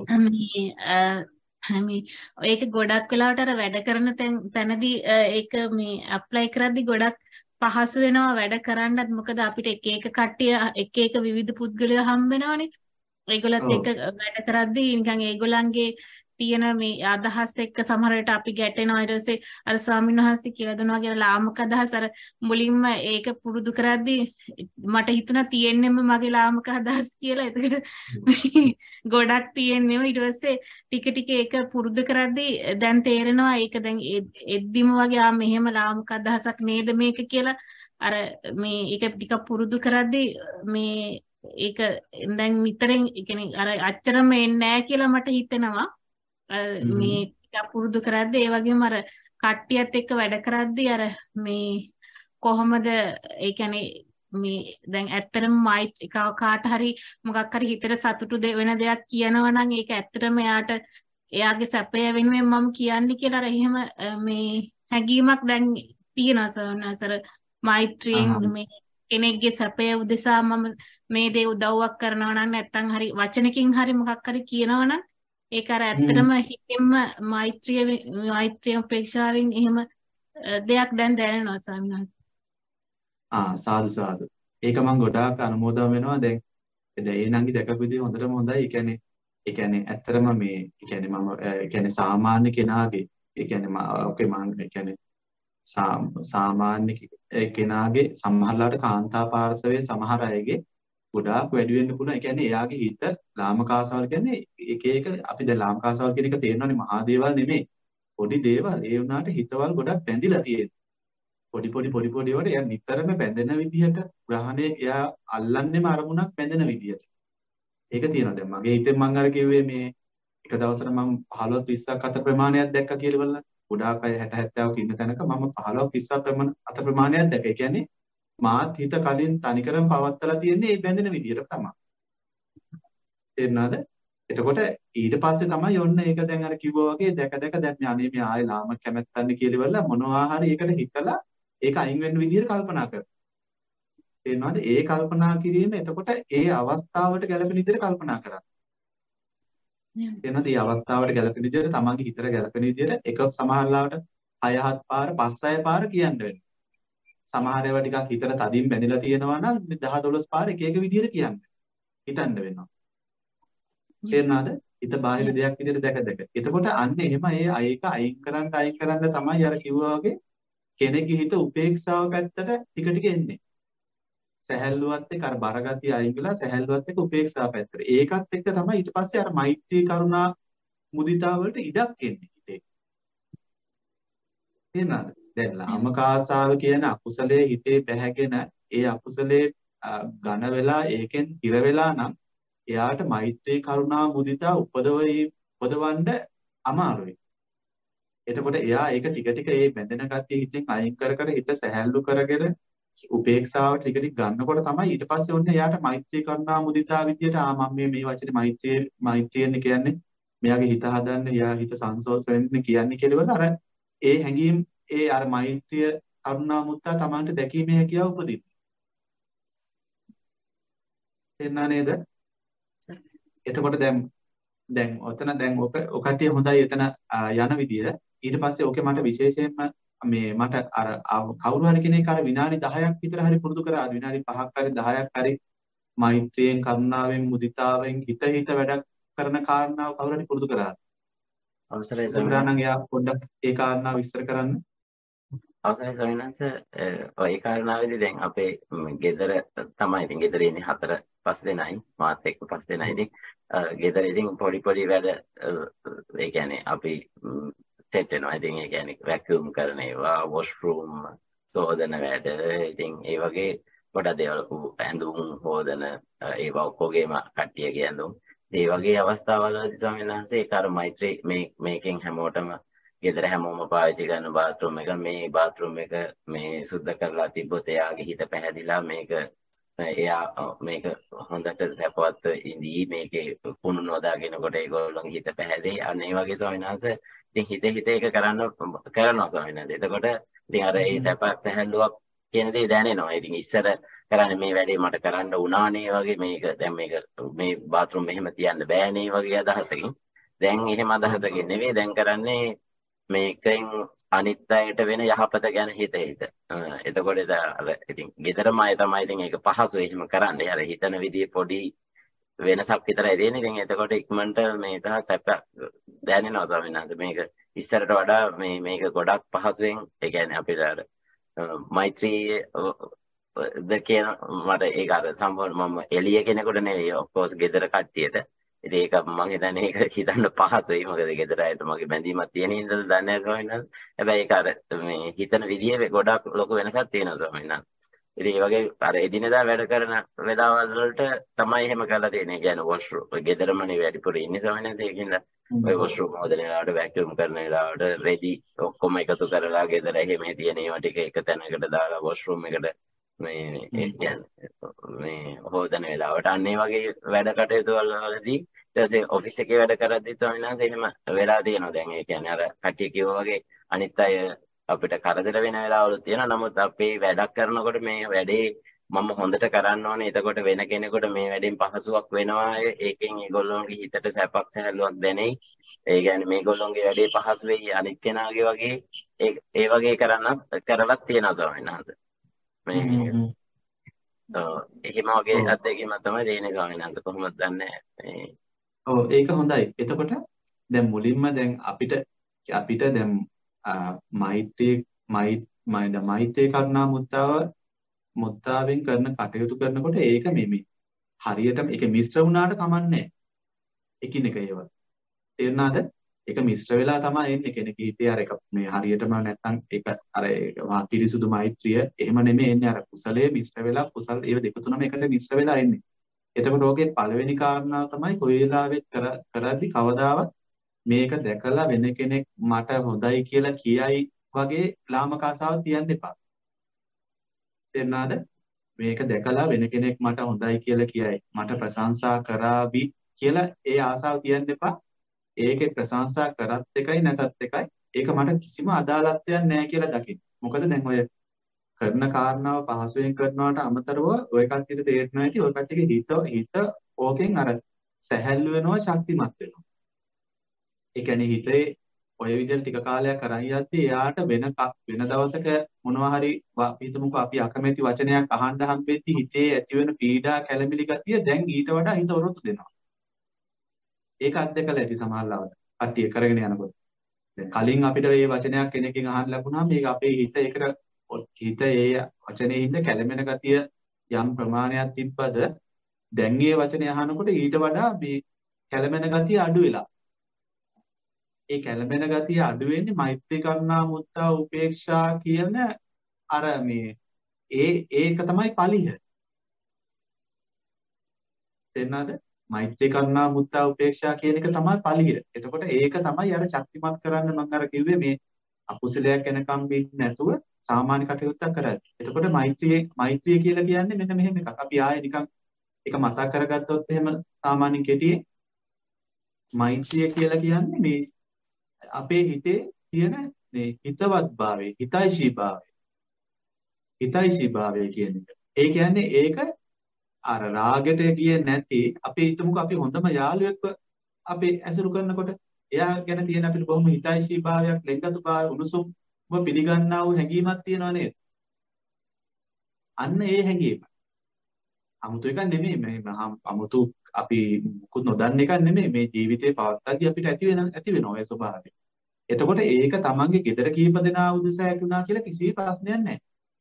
මේ මේ ඒක ගොඩක් වෙලාවට අර වැඩ කරන තැනදී ඒක මේ ඇප්ලයි කරද්දී ගොඩක් පහසු වෙනවා වැඩ කරන්නත්. මොකද අපිට එක එක කට්ටිය එක එක විවිධ පුද්ගලයෝ හම්බ වෙනවනේ. ඒගොල්ලත් එක්ක වැඩ කරද්දී නිකන් ඒගොල්ලන්ගේ තියෙන මේ අදහස් එක්ක සමහර වෙලට අපි ගැටෙනවා. ඊට පස්සේ අර ස්වාමීන් වහන්සේ කියලා දුන්නා කියලා ලාමක අදහස් අර මුලින්ම ඒක පුරුදු කරද්දී මට හිතුණා තියෙන්නෙම මගේ ලාමක අදහස් කියලා. ඒකට ගොඩක් තියෙන්නේම ඊට පස්සේ ටික ටික ඒක පුරුදු කරද්දී දැන් තේරෙනවා ඒක දැන් එද්දිම වගේ ආ මෙහෙම ලාමක අදහසක් නේද මේක කියලා. අර මේ ඒක ටික පුරුදු කරද්දී මේ ඒක දැන් නිතරම කියන්නේ අර අච්චරම එන්නේ නැහැ කියලා මට හිතෙනවා. මේ ටික පුරුදු කරද්දී ඒ වගේම අර කට්ටියත් එක්ක වැඩ කරද්දී අර මේ කොහොමද ඒ කියන්නේ මේ දැන් ඇත්තටම මයි කාට හරි මොකක් හරි හිතට සතුටු වෙන දෙයක් කියනවා නම් ඒක ඇත්තටම එයාට එයාගේ සැපය වෙනුවෙන් මම කියන්නේ කියලා අර එහෙම මේ හැඟීමක් දැන් තියෙනවා සවනසර මෛත්‍රියෙන් මේ කෙනෙක්ගේ සැපය උදෙසා මම මේ දේ උදව්වක් කරනවා නම් නැත්තම් හරි වචනකින් හරි මොකක් හරි කියනවා නම් ඒක අර ඇත්තටම හිතෙන්ම මෛත්‍රිය මෛත්‍රිය උපේක්ෂාවෙන් එහෙම දෙයක් දැන් දැනෙනවා ස්වාමීන් වහන්සේ. ආ සාදු සාදු. ඒක මම ගොඩාක් අනුමෝදන් වෙනවා. දැන් දැන් ඒ නංගි දැකපු විදිහ හොඳටම හොඳයි. ඒ කියන්නේ ඒ කියන්නේ ඇත්තටම මේ ඒ කියන්නේ මම ඒ කියන්නේ සාමාන්‍ය කෙනාගේ ඒ කියන්නේ මම ඔකේ මම ඒ කියන්නේ සාමාන්‍ය කෙනාගේ සමහරලාට කාන්තා පාර්ශවයේ සමහර අයගේ ගොඩාක් වැඩි වෙන්න පුළුවන්. ඒ කියන්නේ එයාගේ හිත ලාමකාසාවල් කියන්නේ එක එක අපි දැන් ලාමකාසාවල් කියන එක තේරෙනවනේ මහා දේවල් නෙමෙයි. පොඩි දේවල්. ඒ වුණාට හිතවල් ගොඩක් බැඳිලා තියෙනවා. පොඩි පොඩි පොඩි පොඩි වල එයා නිතරම බැඳෙන විදිහට ග්‍රහණය එයා අල්ලන්නේම අරමුණක් බැඳෙන විදිහට. ඒක තියෙනවා. දැන් මගේ හිතෙන් මම අර කිව්වේ මේ එක දවසකට මම පහළොස් විස්සක් අත ප්‍රමාණයක් දැක්කා කියලා බලන්න. ගොඩාක් අය හැට හැත්තෑවක ඉන්න තැනක මම පහළොස් විස්සක් අත ප්‍රමාණයක් දැක්කා. ඒ කියන්නේ මාත් හිත කලින් තනිකරම පවත්තලා තියෙන්නේ මේ බැඳෙන විදිහට තමයි. තේරුණාද? එතකොට ඊට පස්සේ තමයි ඔන්න ඒක දැන් අර කිව්වා වගේ දැක දැක දැන් මේ අනේ මේ ආයේ ලාම කැමැත්තන්නේ කියලා ඉවරලා මොනවා හරි ඒකට හිතලා ඒක අයින් වෙන්න විදිහට කල්පනා කරනවා. තේරෙනවද? ඒ කල්පනා කිරීම එතකොට ඒ අවස්ථාවට ගැළපෙන විදිහට කල්පනා කරා. තේරෙනවද? මේ අවස්ථාවට ගැළපෙන විදිහට තමන්ගේ හිතට ගැළපෙන විදිහට එක සමහරලාවට හය හත් පාර පස් හය පාර කියන්න වෙනවා. සමහර ඒවා ටිකක් හිතට තදින් බැඳලා තියෙනවා නම් දහ දොළොස් පාර එක එක විදිහට කියන්න. හිතන්න වෙනවා. තේරුණාද? හිත බාහිර දෙයක් විදිහට දැක දැක. එතකොට අන්න එහෙම ඒ ඒක අයින් කරන්න අයින් කරන්න තමයි අර කිව්වා වගේ කෙනෙක්ගේ හිත උපේක්ෂාව පැත්තට ටික ටික එන්නේ. සැහැල්ලුවත් එක්ක අර බරගතිය අයින් වෙලා සැහැල්ලුවත් එක්ක උපේක්ෂාව පැත්තට. ඒකත් එක්ක තමයි ඊට පස්සේ අර මෛත්‍රී කරුණා මුදිතා වලට ඉඩක් එන්නේ හිතේ. තේරුණාද? දැන් ලාමකාසාව කියන අකුසලයේ හිතේ පැහැගෙන ඒ අකුසලයේ ඝන වෙලා ඒකෙන් හිර වෙලා නම් එයාට මෛත්‍රී කරුණා මුදිතා උපදවෙයි උපදවන්න අමාරුයි. එතකොට එයා ඒක ටික ටික ඒ බැඳෙන ගතිය හිතෙන් අයින් කර කර හිත සැහැල්ලු කරගෙන උපේක්ෂාව ටික ටික ගන්නකොට තමයි ඊට පස්සේ ඔන්න එයාට මෛත්‍රී කරුණා මුදිතා විදියට ආ මම මේ මේ වචනේ මෛත්‍රී මෛත්‍රියන්නේ කියන්නේ මෙයාගේ හිත හදන්න එයා හිත සංසෝෂ වෙන්න කියන්නේ කියලා අර ඒ හැඟීම් ඒ අර මෛත්‍රිය කරුණා මුදිතා Tamanට දැකීමේ හැකියාව උපදින්න. තේරුණා නේද? එතකොට දැන් දැන් ඔතන දැන් ඔක ඔකටිය හොඳයි එතන යන විදිය. ඊට පස්සේ ඕකේ මට විශේෂයෙන්ම මේ මට අර කවුරු හරි කෙනෙක් අර විනාඩි දහයක් විතර හරි පුරුදු කරා විනාඩි පහක් හරි දහයක් හරි මෛත්‍රියෙන් කරුණාවෙන් මුදිතාවෙන් හිත හිත වැඩ කරන කාරණාව කවුරු හරි පුරුදු කරා. අවසරයි සම්බ්‍රාණන් යා පොඩ්ඩක් ඒ කාරණාව විස්තර කරන්න. අවසරයි සවිනාංශ ඔය කාරණාවේදී දැන් අපේ ගෙදර තමයි ඉතින් ගෙදර ඉන්නේ හතර පස් දෙනයි මාත් එක්ක පස් දෙනයි ඉතින් ගෙදර ඉතින් පොඩි පොඩි වැඩ ඒ කියන්නේ අපි සෙට් වෙනවා ඉතින් ඒ කියන්නේ වැකියුම් කරන ඒවා වොෂ්රූම් සෝදන වැඩ ඉතින් ඒ වගේ ගොඩක් දේවල් ඇඳුම් හොදන ඒවා ඔක්කොගේම කට්ටියගේ ඇඳුම් ඒ වගේ අවස්ථාවලදී සවිනාංශ ඒක අර මෛත්‍රී මේ මේකෙන් හැමෝටම ගෙදර හැමෝම පාවිච්චි කරන බාත්රූම් එක මේ බාත්රූම් එක මේ සුද්ධ කරලා තිබ්බොත් එයාගේ හිත පැහැදිලා මේක එයා මේක හොඳට සැපවත් ඉඳී මේකේ කුණු නොදාගෙනකොට ඒගොල්ලෝගේ හිත පැහැදෙයි අන්න ඒ වගේ ස්වාමීන් වහන්සේ ඉතින් හිත හිත ඒක කරන්න කරනවා ස්වාමීන් වහන්සේ. එතකොට ඉතින් අර ඒ සැප සැහැල්ලුවක් කියන දේ දැනෙනවා. ඉතින් ඉස්සර කරන්නේ මේ වැඩේ මට කරන්න උනානේ වගේ මේක දැන් මේක මේ බාත්රූම් මෙහෙම තියන්න බෑනේ වගේ අදහසකින් දැන් එහෙම අදහසකින් නෙවෙයි දැන් කරන්නේ මේකෙන් අනිත් අයට වෙන යහපත ගැන හිත හිත. එතකොට අර ඉතින් ගෙදරම අය තමයි ඉතින් ඒක පහසු එහෙම කරන්නේ. අර හිතන විදිය පොඩි වෙනසක් විතරයි දෙන්නේ. ඉතින් එතකොට ඉක්මනට මේ සහ සැප දැනෙනවා ස්වාමීන් වහන්සේ. මේක ඉස්සරට වඩා මේ මේක ගොඩක් පහසුවෙන් ඒ කියන්නේ අපිට අර මෛත්‍රී ද කියන මට ඒක අර සම්පූර්ණ මම එළිය කෙනෙකුට නෙවෙයි of course ගෙදර කට්ටියට. ඉතින් ඒක මම හිතන්නේ ඒක හිතන්න පහසුයි. මොකද ගෙදර අයට මගේ බැඳීමක් තියෙන හින්දා දන්නේ නැහැ ස්වාමීන් වහන්සේ. හැබැයි ඒක අර මේ හිතන විදියේ ගොඩක් ලොකු වෙනසක් තියෙනවා ස්වාමීන් වහන්සේ. ඉතින් ඒ වගේ අර එදිනෙදා වැඩ කරන වෙලාවල් වලට තමයි එහෙම කරලා තියෙන්නේ. ඒ කියන්නේ වොෂ්රූම් ගෙදරමනේ වැඩිපුර ඉන්නේ ස්වාමීන් වහන්සේ. ඒකින්ද ඔය වොෂ්රූම් හොදන වෙලාවට වැකියුම් කරන වෙලාවට රෙදි ඔක්කොම එකතු කරලා ගෙදර එහෙම තියෙන ඒවා ටික එක තැනකට දාලා වොෂ්රූම් එකට මේ ඒ කියන්නේ මේ හොදන වෙලාවට අන්න ඒ වගේ වැඩ කටයුතු වලදී ඊට පස්සේ ඔෆිස් එකේ වැඩ කරද්දි ස්වාමීන් වහන්සේ එහෙම වෙලා තියෙනවා. දැන් ඒ කියන්නේ අර කට්ටිය කිව්වා වගේ අනිත් අය අපිට කරදර වෙන වෙලාවලුත් තියෙනවා. නමුත් අපේ වැඩක් කරනකොට මේ වැඩේ මම හොඳට කරන්න ඕනේ. එතකොට වෙන කෙනෙකුට මේ වැඩෙන් පහසුවක් වෙනවා. ඒකෙන් ඒගොල්ලෝගේ හිතට සැපක් සැහැල්ලුවක් දැනෙයි. ඒ කියන්නේ මේගොල්ලෝගේ වැඩේ පහසු වෙයි අනිත් කෙනාගේ වගේ ඒ ඒ වගේ කරන්න කරලත් තියෙනවා ස්වාමීන් වහන්සේ. මේ එහෙම වගේ අත්දැකීමක් තමයි දෙන්නේ ස්වාමීන් වහන්සේ. කොහොමද දන්නේ මේ ඔව් ඒක හොඳයි. එතකොට දැන් මුලින්ම දැන් අපිට අපිට දැන් මෛත්‍රී මෛත්‍රී කරුණා මුත්තාව මුත්තාවෙන් කරන කටයුතු කරනකොට ඒක මෙමි. හරියටම ඒක මිශ්‍ර වුණාට කමන්නේ එකිනෙක ඒවා. තේරුණාද? ඒක මිශ්‍ර වෙලා තමයි එන්නේ කෙනෙක් හිතේ අර එක මේ හරියටම නැත්තම් ඒක අර පිරිසුදු මෛත්‍රිය එහෙම නෙමෙයි එන්නේ අර කුසලයේ මිශ්‍ර වෙලා කුසල් ඒව දෙක තුනම එකට මිශ්‍ර වෙලා එන්නේ. එතකොට ඕකේ පළවෙනි කාරණාව තමයි කොයි වෙලාවෙත් කරද්දි කවදාවත් මේක දැකලා වෙන කෙනෙක් මට හොඳයි කියලා කියයි වගේ ලාමක ආසාවක් තියන්න එපා. තේරුණාද? මේක දැකලා වෙන කෙනෙක් මට හොඳයි කියලා කියයි මට ප්‍රශංසා කරાવી කියලා ඒ ආසාව තියන්න එපා. ඒකේ ප්‍රශංසා කරත් එකයි නැතත් එකයි. ඒක මට කිසිම අදාළත්වයක් නැහැ කියලා දකින්න. මොකද දැන් ඔය කරන කාරණාව පහසුවෙන් කරනවට අමතරව ඔය කට්ටියට තේරෙනවා ඇති ඔය කට්ටියගේ හිත හිත ඕකෙන් අර සැහැල්ලු වෙනවා ශක්තිමත් වෙනවා. ඒ කියන්නේ හිතේ ඔය විදිහට ටික කාලයක් කරන් යද්දී එයාට වෙන වෙන දවසක මොනවා හරි හිතමුකෝ අපි අකමැති වචනයක් අහන්න හම්බෙද්දී හිතේ ඇති වෙන පීඩා කැළඹිලි ගතිය දැන් ඊට වඩා හිත ඔරොත්තු දෙනවා. ඒක අත්දැකලා ඇති සමහරවල්ලාවට කට්ටිය කරගෙන යනකොට. දැන් කලින් අපිට මේ වචනයක් කෙනකින් අහන්න ලැබුණාම මේක අපේ හිත ඒකට හිත ඒ වචනේ හින්දා කැළඹෙන ගතිය යම් ප්‍රමාණයක් තිබ්බද දැන් මේ වචනේ අහනකොට ඊට වඩා මේ කැළඹෙන ගතිය අඩු වෙලා. ඒ කැළඹෙන ගතිය අඩු වෙන්නේ මෛත්‍රී කරුණා මුත්තා උපේක්ෂා කියන අර මේ ඒ ඒක තමයි පලිහ. තේරෙනවද? මෛත්‍රී කරුණා මුත්තා උපේක්ෂා කියන එක තමයි පලිහ. එතකොට ඒක තමයි අර ශක්තිමත් කරන්න මම අර කිව්වේ මේ අකුසලයක් එනකම් වෙන්නේ නැතුව සාමාන්‍ය කටයුත්තක් කරන්නේ. එතකොට මෛත්‍රියේ මෛත්‍රිය කියලා කියන්නේ මෙන්න මෙහෙම එකක්. අපි ආයේ නිකන් ඒක මතක් කරගත්තොත් එහෙම සාමාන්‍ය කෙටියේ මෛත්‍රිය කියලා කියන්නේ මේ අපේ හිතේ තියෙන මේ හිතවත්භාවය, හිතයිශීභාවය. හිතයිශීභාවය කියන එක. ඒ කියන්නේ ඒක අර රාගයට ගියේ නැති අපි හිතමුකෝ අපි හොඳම යාළුවෙක්ව අපි ඇසුරු කරනකොට එයා ගැන තියෙන අපිට බොහොම හිතයිශීභාවයක්, ලෙන්ගතුභාවය, උණුසුම්ව පිළිගන්නා වූ හැඟීමක් තියෙනවා නේද? අන්න ඒ හැඟීම. 아무තු එකක් නෙමෙයි මේ 아무තු අපි මුකුත් නොදන්න එකක් නෙමෙයි මේ ජීවිතේ පවත්තදී අපිට ඇති වෙන ඇති වෙනවා ඒ ස්වභාවය. එතකොට ඒක තමන්ගේ gedara කීප දෙනා උදෙසා ඇතුණා කියලා කිසි ප්‍රශ්නයක් නැහැ.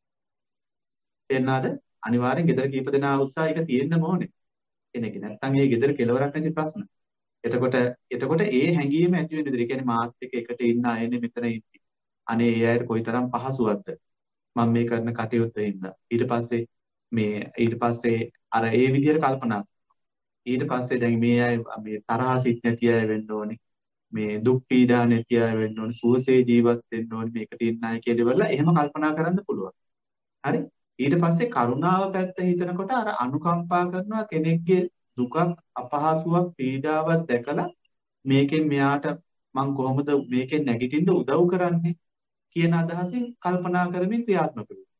තේරෙනවද? අනිවාර්යෙන් gedara කීප දෙනා උදෙසා ඒක තියෙන්න ඕනේ. කෙනෙක් නැත්තම් ඒ gedara කෙලවරක් නැති ප්‍රශ්න. එතකොට එතකොට ඒ හැඟීම ඇති වෙන විදිහට කියන්නේ මාත් එක්ක එකට ඉන්න අයනේ මෙතන ඉන්නේ. අනේ ඒ අයට කොයිතරම් පහසුවක්ද මම මේ කරන කටයුත්ත හින්දා. ඊට පස්සේ මේ ඊට පස්සේ අර ඒ විදිහට කල්පනා ඊට පස්සේ දැන් මේ අය මේ තරහ සිත් නැති අය වෙන්න ඕනේ. මේ දුක් පීඩා නැති අය වෙන්න ඕනේ. සුවසේ ජීවත් වෙන්න ඕනේ. මේකට ඉන්න අය කියලා එහෙම කල්පනා කරන්න පුළුවන්. හරි? ඊට පස්සේ කරුණාව පැත්ත හිතනකොට අර අනුකම්පා කරනවා කෙනෙක්ගේ දුකක් අපහසුාවක් පීඩාවක් දැකලා මේකෙන් මෙයාට මං කොහොමද මේකෙන් නැගිටින්න උදව් කරන්නේ කියන අදහසින් කල්පනා කරමින් ක්‍රියාත්මක වෙනවා.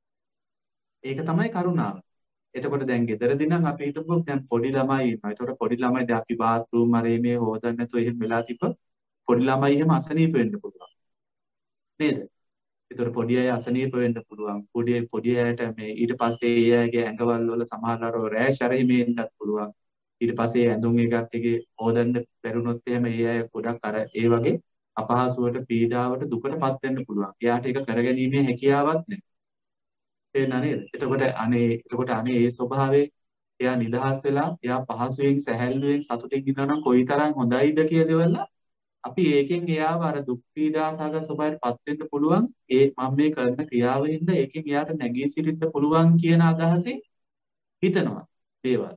ඒක තමයි කරුණාව. එතකොට දැන් ගෙදරදී නම් අපි හිතමු දැන් පොඩි ළමයි ඉන්නවා. ඒතකොට පොඩි ළමයි දැන් අපි බාත් รู ම් මරේ මේ හොදන්න නැතුව එහෙම වෙලා තිබ්බ පොඩි ළමයි එහෙම අසනීප වෙන්න පුළුවන්. නේද? ඒතකොට පොඩි අය අසනීප වෙන්න පුළුවන්. පොඩි පොඩි අයට මේ ඊට පස්සේ ඒ අයගේ ඇඟවල් වල සමහරවල් රෑෂ් අර එහෙම එන්නත් පුළුවන්. ඊට පස්සේ ඇඳුම් එකක් එකේ හොදන්න බැරුණොත් එහෙම ඒ අය ගොඩක් අර ඒ වගේ අපහසුවට පීඩාවට දුකටපත් වෙන්න පුළුවන්. එයාට ඒක කරගැනීමේ හැකියාවක් නැහැ. තේරෙනා නේද? එතකොට අනේ එතකොට අනේ ඒ ස්වභාවයේ එයා නිදහස් වෙලා එයා පහසුවෙන් සැහැල්ලුවෙන් සතුටින් ඉන්නවා නම් කොයිතරම් හොඳයිද කියලා අපි ඒකෙන් එයාව අර දුක් පීඩා සහගත ස්වභාවයටපත් වෙන්න පුළුවන්. ඒ මම මේ කරන ක්‍රියාවෙන්ද ඒකෙන් එයාට නැගී සිටින්න පුළුවන් කියන අදහසින් හිතනවා. දේවල්.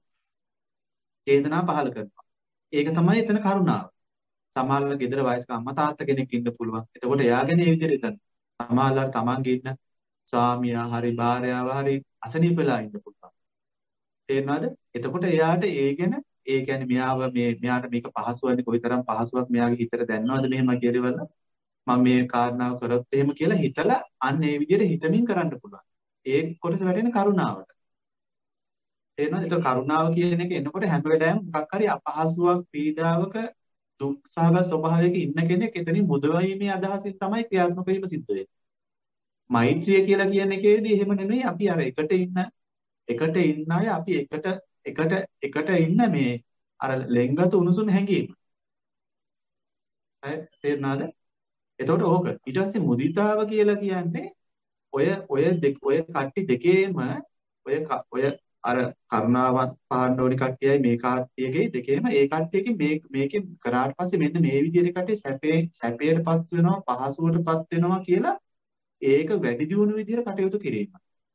චේතනා පහළ කරනවා. ඒක තමයි එතන කරුණාව. සමහරවල් ගෙදර වයස්ක අම්මා තාත්තා කෙනෙක් ඉන්න පුළුවන්. එතකොට එයා ගැන ඒ විදිහට හිතන්න. සමහරවල් තමන්ගේ ඉන්න ස්වාමියා හරි භාර්යාව හරි අසනීප වෙලා ඉන්න පුළුවන්. තේරෙනවද? එතකොට එයාට ඒ ගැන ඒ කියන්නේ මෙයාව මේ මෙයාට මේක පහසුවන්නේ කොයිතරම් පහසුවක් මෙයාගේ හිතට දැනනවද මෙහෙම කියලාවල මම මේ කාරණාව කරොත් එහෙම කියලා හිතලා අන්න ඒ විදිහට හිතමින් කරන්න පුළුවන්. ඒ කොටස වැටෙන කරුණාවට. තේරෙනවද? ඒක කරුණාව කියන එක එනකොට හැම වෙලාවෙම මොකක් හරි අපහසුාවක් පීඩාවක දුක් සහගත ස්වභාවයක ඉන්න කෙනෙක් එතනින් මුදවීමේ අදහසින් තමයි ක්‍රියාත්මක වීම සිද්ධ වෙන්නේ. මෛත්‍රිය කියලා කියන එකේදී එහෙම නෙමෙයි අපි අර එකට ඉන්න එකට ඉන්න අය අපි එකට එකට එකට ඉන්න මේ අර ලෙන්ගතු උණුසුම් හැඟීම. හරි තේරුණාද? එතකොට ඕක ඊට පස්සේ මුදිතාව කියලා කියන්නේ ඔය ඔය දෙක ඔය කට්ටි දෙකේම ඔය ඔය අර කරුණාවත් පහන්න ඕනි කට්ටියයි මේ කට්ටියගේ දෙකේම ඒ කට්ටියගේ මේ මේකෙන් කරාට පස්සේ මෙන්න මේ විදිහට කට්ටිය සැපේ සැපයටපත් වෙනවා පහසුවටපත් වෙනවා කියලා ඒක වැඩි දියුණු විදිහට කටයුතු කිරීම.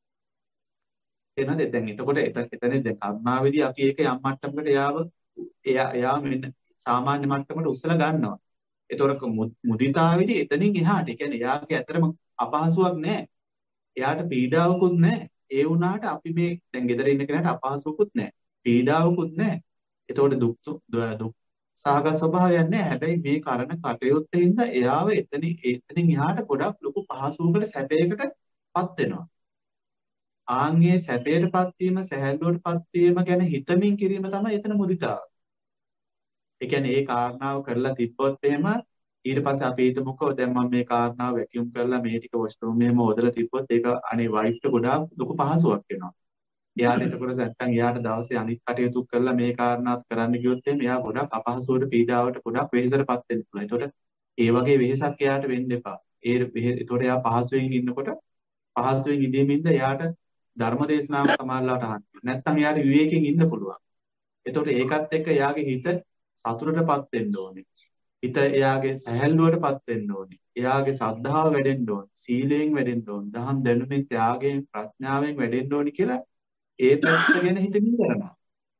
එනද දැන් එතකොට එතන දැන් කරුණාවේදී අපි ඒක යම් මට්ටමකට යාව එයා එයා මෙන්න සාමාන්‍ය මට්ටමකට උස්සලා ගන්නවා. එතකොට මුදිතාවේදී එතනින් එහාට ඒ කියන්නේ එයාගේ ඇතරම අපහසුයක් නැහැ. එයාට පීඩාවකුත් නැහැ. ඒ වුණාට අපි මේ දැන් ගෙදර ඉන්න කෙනාට අපහසුකුත් නැහැ. පීඩාවකුත් නැහැ. එතකොට දුක් දුක් සහගත ස්වභාවයක් නැහැ. හැබැයි මේ කරන කටයුත්තේ ඉඳ එයාව එතනින් එතනින් එහාට ගොඩක් ලොකු පහසුවකට සැපයකටපත් වෙනවා. ආන්ගේ සැපයටපත් වීම සැහැල්ලුවටපත් වීම ගැන හිතමින් කිරීම තමයි එතන මුදිතාව. ඒ කියන්නේ ඒ කාරණාව කරලා තිබ්බොත් එහෙම ඊට පස්සේ අපි හිතමුකෝ දැන් මම මේ කාරණාව වැකියුම් කරලා මේ ටික වොෂ්රූම් එකේම හොදලා තිබ්බොත් ඒක අනේ වයිෆ්ට ගොඩාක් ලොකු පහසුවක් වෙනවා. එයාට එතකොට නැත්තම් එයාට දවසේ අනිත් කටයුතු කරලා මේ කාරණාත් කරන්න ගියොත් එහෙම එයා ගොඩක් අපහසුවට පීඩාවට ගොඩක් වෙහෙසටපත් වෙන්න පුළුවන්. ඒතකොට ඒ වගේ වෙහෙසක් එයාට වෙන්න එපා. ඒ ඒතකොට එයා පහසුවෙන් ඉන්නකොට පහසුවෙන් ඉඳීමින්ද එයාට ධර්ම දේශනාව සමාල්ලාට අහන්න. නැත්තම් එයාට විවේකයෙන් ඉන්න පුළුවන්. ඒතකොට ඒකත් එක්ක එයාගේ හිත සතුටටපත් වෙන්න ඕනේ. හිත එයාගේ සැහැල්ලුවටපත් වෙන්න ඕනේ. එයාගේ ශ්‍රද්ධාව වැඩෙන්න ඕනේ. සීලයෙන් වැඩෙන්න ඕනේ. දහම් දැනුමෙන් ත්‍යාගයෙන් ප්‍රඥාවෙන් වැඩෙන්න ඕනේ කියලා ඒ පැත්ත ගැන හිතමින් කරනවා.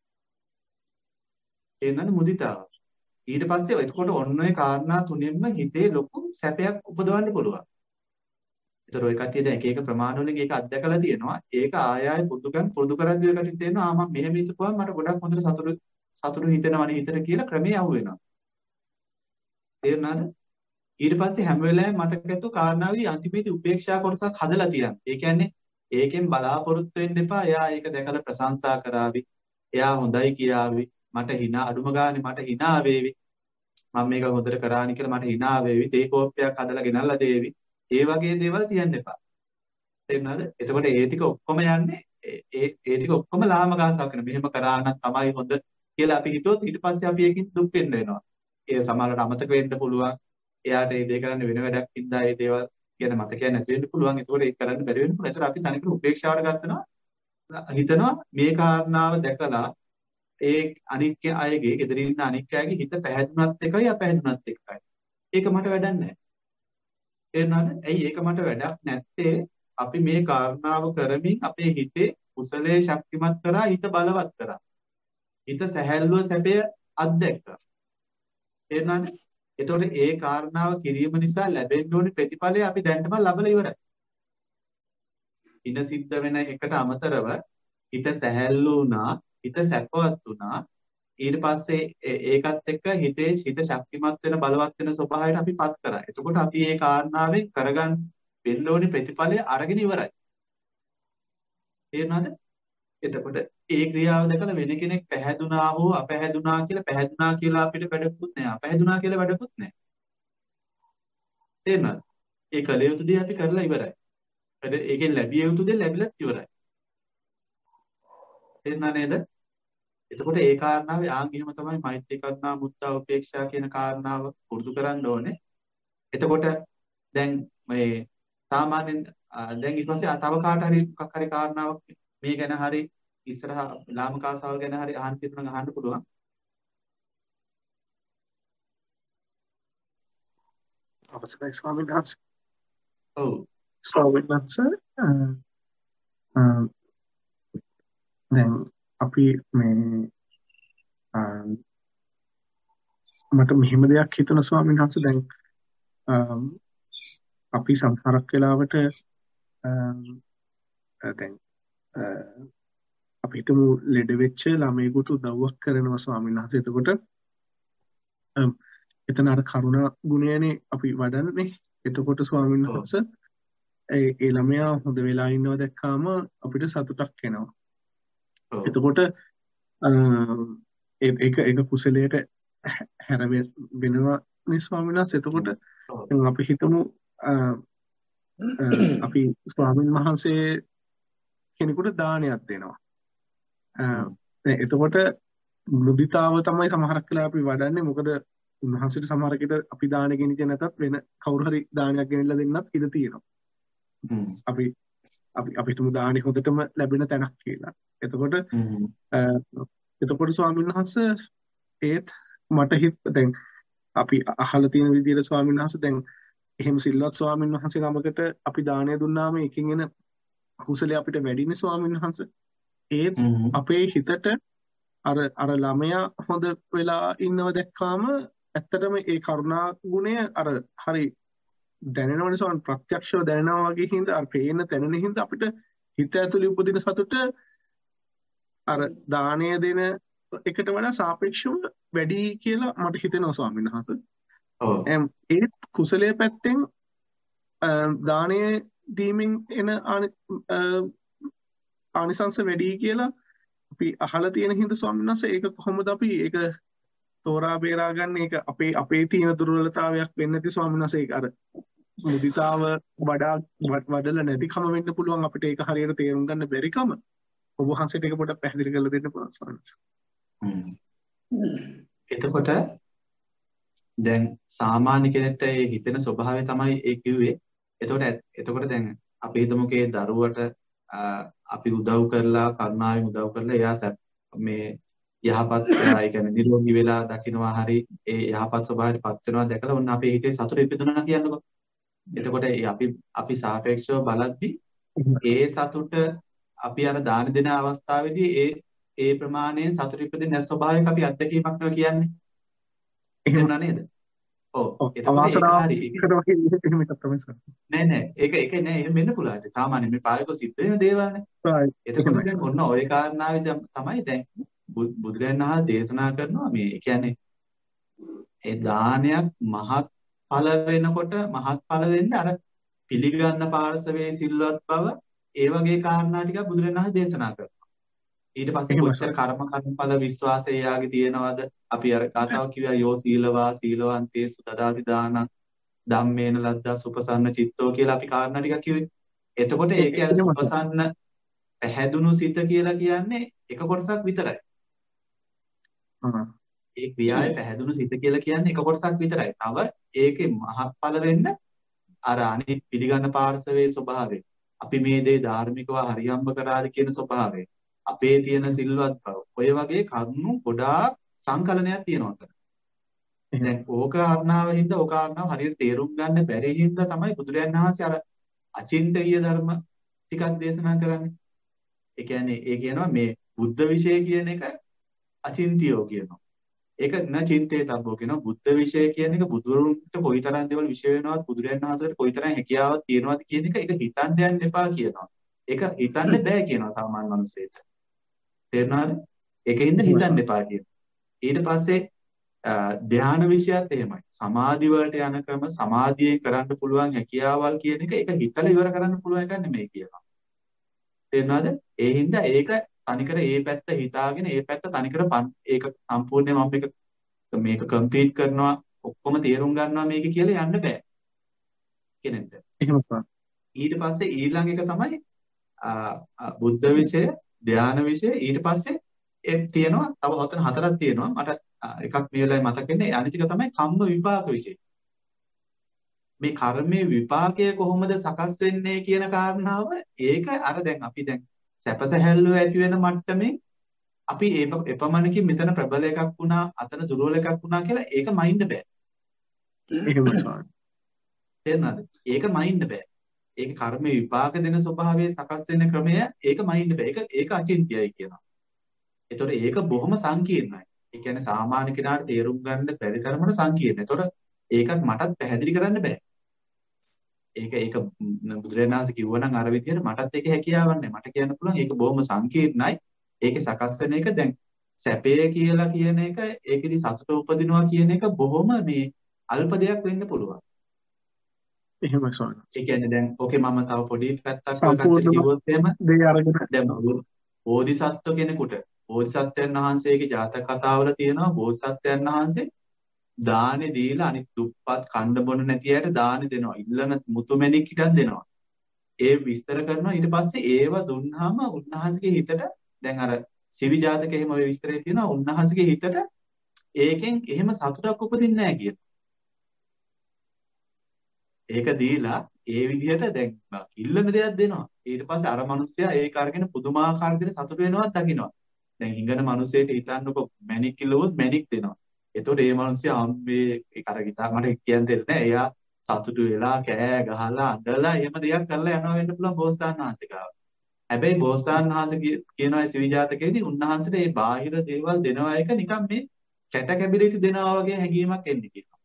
ඒ නේද මුදිතාව. ඊට පස්සේ එතකොට ඔන්න ඔය කාරණා තුනෙන්ම හිතේ ලොකු සැපයක් උපදවන්න පුළුවන්. ඒතර ඔය කට්ටිය දැන් එක එක ප්‍රමාණ වලින් ඒක අත්දැකලා තියෙනවා. ඒක ආය ආය පුරුදු කරන් පුරුදු කරද්දී ඔය කට්ටිය තේරෙනවා ආ මම මෙහෙම හිතපුවම මට ගොඩක් හොඳට සතුටු සතුටු හිතෙනවනේ හිතට කියලා ක්‍රමයේ අහු වෙනවා. තේරුණාද? ඊට පස්සේ හැම වෙලාවෙම මතක ඇතු කාරණාවේ අන්තිමේදී උපේක්ෂා කොටසක් හදලා තියෙනවා. ඒ කියන්නේ ඒකෙන් බලාපොරොත්තු වෙන්න එපා. එයා ඒක දැකලා ප්‍රශංසා කරાવી. එයා හොඳයි කියාවි. මට hina අඩුම ගානේ මට hina වේවි. මම මේක හොඳට කරානි කියලා මට hina වේවි. තේ කෝප්පයක් හදලා ගෙනල්ලා දේවි. ඒ වගේ දේවල් තියන්න එපා. තේරුණාද? එතකොට ඒ ටික ඔක්කොම යන්නේ ඒ ඒ ටික ඔක්කොම ලාමකාසාවක් වෙන. මෙහෙම කරා නම් තමයි හොඳ කියලා අපි හිතුවොත් ඊට පස්සේ අපි ඒකින් දුක් වෙන්න වෙනවා. ඒ සමහරවිට අමතක වෙන්න පුළුවන්. එයාට ඒ දේ කරන්න වෙන වැඩක් ඉඳලා ඒ දේවල් කියන මතකයක් නැති වෙන්න පුළුවන්. ඒකෝට ඒක කරන්න බැරි වෙන්න පුළුවන්. ඒතර අපි තනිකර උපේක්ෂාවට ගන්නවා. හිතනවා මේ කාරණාව දැකලා ඒ අනික් අයගේ ගෙදරින් ඉන්න අනික් අයගේ හිත පැහැදුනත් එකයි අපැහැදුනත් එකයි. ඒක මට වැඩක් නැහැ. තේරුණාද? ඇයි ඒක මට වැඩක් නැත්තේ? අපි මේ කාරණාව කරමින් අපේ හිතේ කුසලයේ ශක්තිමත් කරා හිත බලවත් කරා. හිත සැහැල්ලුව සැපය අත්දැක්කා. තේරුණාද? එතකොට ඒ කාරණාව කිරීම නිසා ලැබෙන්න ඕනේ ප්‍රතිඵලය අපි දැන්ටම ලබලා ඉවරයි. ඉන සිද්ධ වෙන එකට අමතරව හිත සැහැල්ලු වුණා, හිත සැපවත් වුණා. ඊට පස්සේ ඒකත් එක්ක හිතේ හිත ශක්තිමත් වෙන බලවත් වෙන ස්වභාවයට අපිපත් කරා. එතකොට අපි මේ කාරණාවෙන් කරගන්න වෙන්න ඕනේ ප්‍රතිඵලය අරගෙන ඉවරයි. තේරුණාද? එතකොට ඒ ක්‍රියාව දැකලා වෙන කෙනෙක් පැහැදුනා හෝ අපැහැදුනා කියලා පැහැදුනා කියලා අපිට වැඩකුත් නැහැ. අපැහැදුනා කියලා වැඩකුත් නැහැ. තේරුණාද? ඒ කල යුතු දේ අපි කරලා ඉවරයි. ඒකෙන් ලැබිය යුතු දේ ලැබිලත් ඉවරයි. තේරුණා නේද? එතකොට ඒ කාරණාවේ ආන් එහෙම තමයි මෛත්‍රී කරුණා මුත්තා උපේක්ෂා කියන කාරණාව පුරුදු කරන්න ඕනේ. එතකොට දැන් මේ සාමාන්‍යයෙන් දැන් ඊට පස්සේ තව කාට හරි මොකක් හරි කාරණාවක් මේ ගැන හරි ඉස්සරහ ලාමකාසාව ගැන හරි අහන්න තිබුණා අහන්න පුළුවන්. අවසරයි ස්වාමීන් වහන්සේ. ඔව්. ස්වාමීන් වහන්සේ දැන් අපි මේ මට මෙහෙම දෙයක් හිතුණා ස්වාමීන් වහන්සේ. දැන් අපි සමහරක් වෙලාවට දැන් අපි හිතමු ලෙඩ වෙච්ච ළමයෙකුට උදව්වක් කරනවා ස්වාමීන් වහන්සේ. එතකොට එතන අර කරුණා ගුණයනේ අපි වඩන්නේ. එතකොට ස්වාමීන් වහන්සේ ඒ ඒ ළමයා හොඳ වෙලා ඉන්නවා දැක්කාම අපිට සතුටක් එනවා. එතකොට ඒක ඒක කුසලයට හැර වෙනවා නේ ස්වාමීන් වහන්සේ. එතකොට අපි හිතමු අපි ස්වාමීන් වහන්සේ කෙනෙකුට දානයක් දෙනවා. එතකොට මුදිතාව තමයි සමහරක් වෙලා අපි වඩන්නේ. මොකද උන්වහන්සේට සමහරකට අපි දාන ගෙනිච්ච නැතත් වෙන කවුරු හරි දානයක් ගෙනල්ලා දෙන්නත් ඉඩ තියෙනවා. අපි අපි අපි තුමු දානි හොඳටම ලැබෙන තැනක් කියලා. එතකොට එතකොට ස්වාමීන් වහන්සේ ඒත් මට හිත දැන් අපි අහලා තියෙන විදිහට ස්වාමීන් වහන්සේ දැන් එහෙම සිල්වත් ස්වාමීන් වහන්සේ නමකට අපි දානය දුන්නාම එකකින් එන කුසලයේ අපිට වැඩිනේ ස්වාමීන් වහන්සේ. ඒත් අපේ හිතට අර අර ළමයා හොඳ වෙලා ඉන්නව දැක්කාම ඇත්තටම ඒ කරුණා ගුණය අර හරි දැනෙනවනේ ස්වාමීන් ප්‍රත්‍යක්ෂව දැනෙනවා වගේ හින්දා අර පේන තැනෙන හින්දා අපිට හිත ඇතුලේ උපදින සතුට අර දාණය දෙන එකට වඩා සාපේක්ෂව වැඩි කියලා මට හිතෙනවා ස්වාමීන් වහන්සේ. ඔව්. ඒ කුසලයේ පැත්තෙන් දානය දීමෙන් එන ආනිසංස වැඩි කියලා අපි අහලා තියෙන හින්දා ස්වාමීන් වහන්සේ ඒක කොහොමද අපි ඒක තෝරා බේරා ගන්න ඒක අපේ අපේ තියෙන දුර්වලතාවයක් වෙන්නේ නැති ස්වාමීන් වහන්සේ ඒක අර මුදිතාව වඩා වඩලා නැතිකම වෙන්න පුළුවන් අපිට ඒක හරියට තේරුම් ගන්න බැරිකම ඔබ වහන්සේට ඒක පොඩ්ඩක් පැහැදිලි කරලා දෙන්න පුළුවන් ස්වාමීන් වහන්සේ. එතකොට දැන් සාමාන්‍ය කෙනෙක්ට ඒ හිතෙන ස්වභාවය තමයි ඒ කිව්වේ. එතකොට එතකොට දැන් අපි හිතමුකේ දරුවට අපි උදව් කරලා කරුණාවෙන් උදව් කරලා එයා මේ යහපත් ඒ කියන්නේ නිරෝගී වෙලා දකින්නවා හරි ඒ යහපත් ස්වභාවයටපත් වෙනවා දැකලා ඔන්න අපේ හිතේ සතුට ඉපදුණා කියන්නකෝ. එතකොට අපි අපි සාපේක්ෂව බලද්දි ඒ සතුට අපි අර දාන දෙන අවස්ථාවේදී ඒ ඒ ප්‍රමාණයෙන් සතුට ඉපදෙන ස්වභාවයක අපි අත්දැකීමක් නවා කියන්නේ. එහෙම නේද? ඔව්. නෑ නෑ ඒක ඒක නෑ එහෙම වෙන්න පුළුවන්. සාමාන්‍යයෙන් මේ පායක සිද්ධ වෙන දේවල් නේ. එතකොට දැන් ඔන්න ওই කාරණාවේ තමයි දැන් බුදුරජාණන් වහන්සේ දේශනා කරනවා මේ කියන්නේ ඒ දානයක් මහත් ඵල වෙනකොට මහත් ඵල වෙන්නේ අර පිළිගන්න පාර්ශවයේ සිල්වත් බව ඒ වගේ කාරණා ටික බුදුරජාණන් වහන්සේ දේශනා කරනවා. ඊට පස්සේ කොච්චර කර්ම කර්මඵල විශ්වාසය යාගේ තියෙනවද? අපි අර කතාව කිව්වා යෝ සීලවා සීලවන්තේසු දදාති දාන ධම්මේන ලද්දා සුපසන්න චිත්තෝ කියලා අපි කාරණා ටිකක් කිව්වේ. එතකොට ඒකේ අර සුපසන්න පැහැදුණු සිත කියලා කියන්නේ එක කොටසක් විතරයි. ඒ ක්‍රියාවේ පැහැදුණු සිත කියලා කියන්නේ එක කොටසක් විතරයි. තව ඒකේ මහත්ඵල වෙන්න අර අනිත් පිළිගන්න පාර්ශවයේ ස්වභාවය. අපි මේ දේ ධාර්මිකව හරියම්බ කරාද කියන ස්වභාවය. අපේ තියෙන සිල්වත් බව. ඔය වගේ කරුණු ගොඩාක් සංකලනයක් තියෙනවා. දැන් ඕක කාරණාව හින්දා ඕක කාරණාව හරියට තේරුම් ගන්න බැරි හින්දා තමයි බුදුරජාණන් වහන්සේ අර අචින්තීය ධර්ම ටිකක් දේශනා කරන්නේ. ඒ කියන්නේ ඒ කියනවා මේ බුද්ධ විෂය කියන එක අචින්තියෝ කියනවා. ඒක න චින්තේ තබ්බෝ කියනවා. බුද්ධ විෂය කියන එක බුදුරුන්ට කොයිතරම් දේවල් විෂය වෙනවද බුදුරජාණන් වහන්සේට කොයිතරම් හැකියාවක් තියෙනවද කියන එක ඒක හිතන්න යන්න එපා කියනවා. ඒක හිතන්න බෑ කියනවා සාමාන්‍ය මිනිස්සෙට. තේරුණාද? ඒකින්ද හිතන්න එපා කියනවා. ඊට පස්සේ ධ්‍යාන විෂයත් එහෙමයි. සමාධි වලට යන ක්‍රම සමාධියෙන් කරන්න පුළුවන් හැකියාවල් කියන එක ඒක හිතලා ඉවර කරන්න පුළුවන් එකක් නෙමෙයි කියනවා. තේරුණාද? ඒ හින්දා ඒක තනිකර ඒ පැත්ත හිතාගෙන ඒ පැත්ත තනිකර ඒක සම්පූර්ණයෙන්ම මම මේක මේක කම්ප්ලීට් කරනවා ඔක්කොම තේරුම් ගන්නවා මේක කියලා යන්න බෑ කෙනෙක්ට. එහෙම තමයි. ඊට පස්සේ ඊළඟ එක තමයි බුද්ධ විෂය, ධ්‍යාන විෂය ඊට පස්සේ ඒ තියෙනවා තව ඔතන හතරක් තියෙනවා. මට එකක් මේ වෙලාවේ මතක වෙන්නේ අනිත් එක තමයි කම්ම විපාක විෂය. මේ කර්මයේ විපාකය කොහොමද සකස් වෙන්නේ කියන කාරණාව ඒක අර දැන් අපි දැන් සැපසැහැල්ලුව ඇති වෙන මට්ටමේ අපි එපමණකින් මෙතන ප්‍රබල එකක් වුණා අතන දුර්වල එකක් වුණා කියලා ඒක මයින්ඩ් බෑ. එහෙමයි. තේරුණාද? ඒක මයින්ඩ් බෑ. ඒක කර්මයේ විපාක දෙන ස්වභාවයේ සකස් වෙන ක්‍රමය ඒක මයින්ඩ් බෑ. ඒක ඒක අචින්තියයි කියනවා. ඒතකොට ඒක බොහොම සංකීර්ණයි. ඒ කියන්නේ සාමාන්‍ය කෙනාට තේරුම් ගන්න බැරි තරමට සංකීර්ණයි. ඒතකොට ඒකත් මටත් පැහැදිලි කරන්න බෑ. ඒක ඒක බුදුරජාණන් වහන්සේ කිව්වනම් අර විදියට මටත් ඒක හැකියාවක් නැහැ. මට කියන්න පුළුවන් ඒක බොහොම සංකීර්ණයි. ඒකේ සකස් වෙන එක දැන් සැපය කියලා කියන එක ඒකෙදි සතුට උපදිනවා කියන එක බොහොම මේ අල්ප දෙයක් වෙන්න පුළුවන්. එහෙමයි ස්වාමීනි. ඒ කියන්නේ දැන් ඕකේ මම තව පොඩි පැත්තක් ගන්න කිව්වොත් එහෙම දැන් බෝධිසත්ව කෙනෙකුට බෝධිසත්වයන් වහන්සේගේ ජාතක කතාවල තියෙනවා බෝධිසත්වයන් වහන්සේ දානේ දීලා අනිත් දුප්පත් කණ්ඩ බොන නැති අයට දානේ දෙනවා. ඉල්ලන මුතුමැණික් හිටක් දෙනවා. ඒ විස්තර කරනවා ඊට පස්සේ ඒව දුන්නාම උන්වහන්සේගේ හිතට දැන් අර සිවි ජාතකයේ එහෙම ඔය විස්තරේ තියෙනවා උන්වහන්සේගේ හිතට ඒකෙන් එහෙම සතුටක් උපදින්නේ නැහැ කියන. ඒක දීලා ඒ විදිහට දැන් ඉල්ලන දෙයක් දෙනවා. ඊට පස්සේ අර මිනිස්සයා ඒක අරගෙන පුදුමාකාර විදිහට සතුට වෙනවත් දකින්නවා. දැන් හිඟන මිනිසෙට හිතන්නකො මැණික් කිලුවොත් මැණික් දෙනවා. එතකොට ඒ මිනිස්සයා අම්බේ ඒක අර ගිතා මට කියන්න දෙන්නේ නැහැ. එයා සතුටු වෙලා කෑ ගහලා අඬලා එහෙම දෙයක් කරලා යනවා වෙන්න පුළුවන් බෝසතාණන් වහන්සේ ගාව. හැබැයි බෝසතාණන් වහන්සේ කියනවා ඒ සිවි ජාතකයේදී උන්වහන්සේට මේ බාහිර දේවල් දෙනවා එක නිකන් මේ කැට කැබිලිති දෙනවා වගේ හැඟීමක් එන්නේ කියනවා.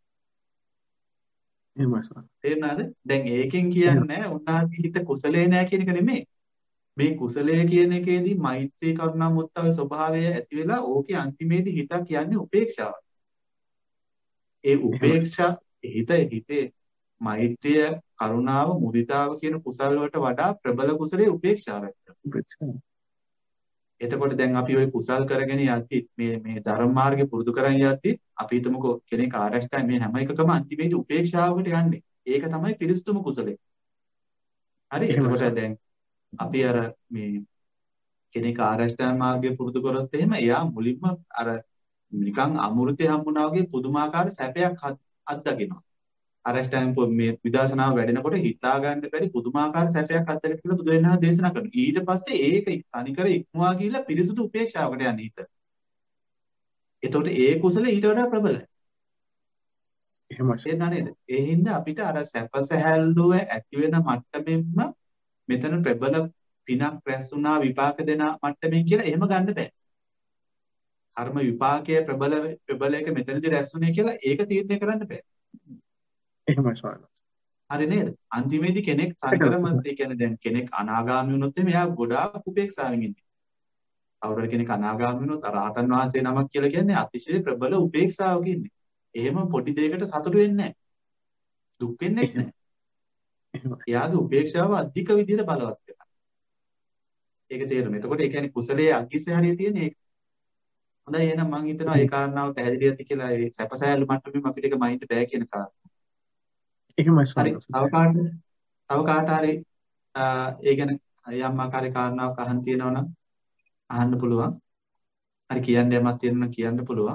එහෙමයි සර්. තේරුණාද? දැන් ඒකෙන් කියන්නේ උන්වහන්සේ හිත කුසලේ නැහැ කියන එක නෙමෙයි. මේ කුසලයේ කියන එකේදී මෛත්‍රී කරුණා මුත්තගේ ස්වභාවය ඇති වෙලා ඕකේ අන්තිමේදී හිත කියන්නේ උපේක්ෂාව. ඒ උපේක්ෂා හිත හිතේ මෛත්‍රිය කරුණාව මුදිතාව කියන කුසල වලට වඩා ප්‍රබල කුසලයේ උපේක්ෂාව ඇත්තට. එතකොට දැන් අපි ওই කුසල් කරගෙන යද්දි මේ මේ ධර්ම මාර්ගේ පුරුදු කරන් යද්දි අපි හිතමුකෝ කෙනෙක් ආරක්ෂකයි මේ හැම එකකම අන්තිමේදී උපේක්ෂාවකට යන්නේ. ඒක තමයි පිරිසුදුම කුසලය. හරි එතකොට දැන් අපි අර මේ කෙනෙක් ආරක්ෂක මාර්ගය පුරුදු කරොත් එහෙම එයා මුලින්ම අර නිකන් අමෘතය හම්බුනා වගේ පුදුමාකාර සැපයක් අත්දකිනවා. ආරක්ෂකයන් මේ විදර්ශනාව වැඩෙනකොට හිතා ගන්න බැරි පුදුමාකාර සැපයක් අත්දැක කියලා බුදුරජාණන් දේශනා කරනවා. ඊට පස්සේ ඒක තනිකර ඉක්මවා ගිහිල්ලා පිරිසුදු උපේක්ෂාවකට යන්නේ හිත. එතකොට ඒ කුසල ඊට වඩා ප්‍රබලයි. එහෙමයි නේද? ඒ හින්දා අපිට අර සැප සැහැල්ලුව ඇති වෙන මට්ටමින්ම මෙතන ප්‍රබල පිනක් රැස් වුණා විපාක දෙන මට්ටමින් කියලා එහෙම ගන්න බෑ. කර්ම විපාකයේ ප්‍රබල ප්‍රබල එක මෙතනදී රැස් වුණේ කියලා ඒක තීරණය කරන්න බෑ. එහෙමයි ස්වාමීනි. හරි නේද? අන්තිමේදී කෙනෙක් සංකරම ඒ කියන්නේ දැන් කෙනෙක් අනාගාමී වුණොත් එයා ගොඩාක් උපේක්ෂාවෙන් ඉන්නේ. කවුරු කෙනෙක් අනාගාමී වුණොත් රහතන් වහන්සේ නමක් කියලා කියන්නේ අතිශය ප්‍රබල උපේක්ෂාවක ඉන්නේ. එහෙම පොඩි දෙයකට සතුටු වෙන්නේ නැහැ. දුක් වෙන්නේ නැහැ. එයාගේ උපේක්ෂාව අධික විදිහට බලවත් වෙනවා. ඒක තේරෙනවා. එතකොට ඒ කියන්නේ කුසලයේ අග්ගිසේ හරිය තියෙන ඒක. හොඳයි එහෙනම් මම හිතනවා ඒ කාරණාව පැහැදිලි ඇති කියලා ඒ සැපසෑල්ලු මට්ටමින් අපිට ඒක මයින්ඩ් බෑ කියන කාරණා. එහෙමයි සරි. තව කාට තව කාට හරි ඒ ගැන යම් ආකාරයක කාරණාවක් අහන්න තියෙනවා නම් අහන්න පුළුවන්. හරි කියන්න යමක් තියෙනවා කියන්න පුළුවන්.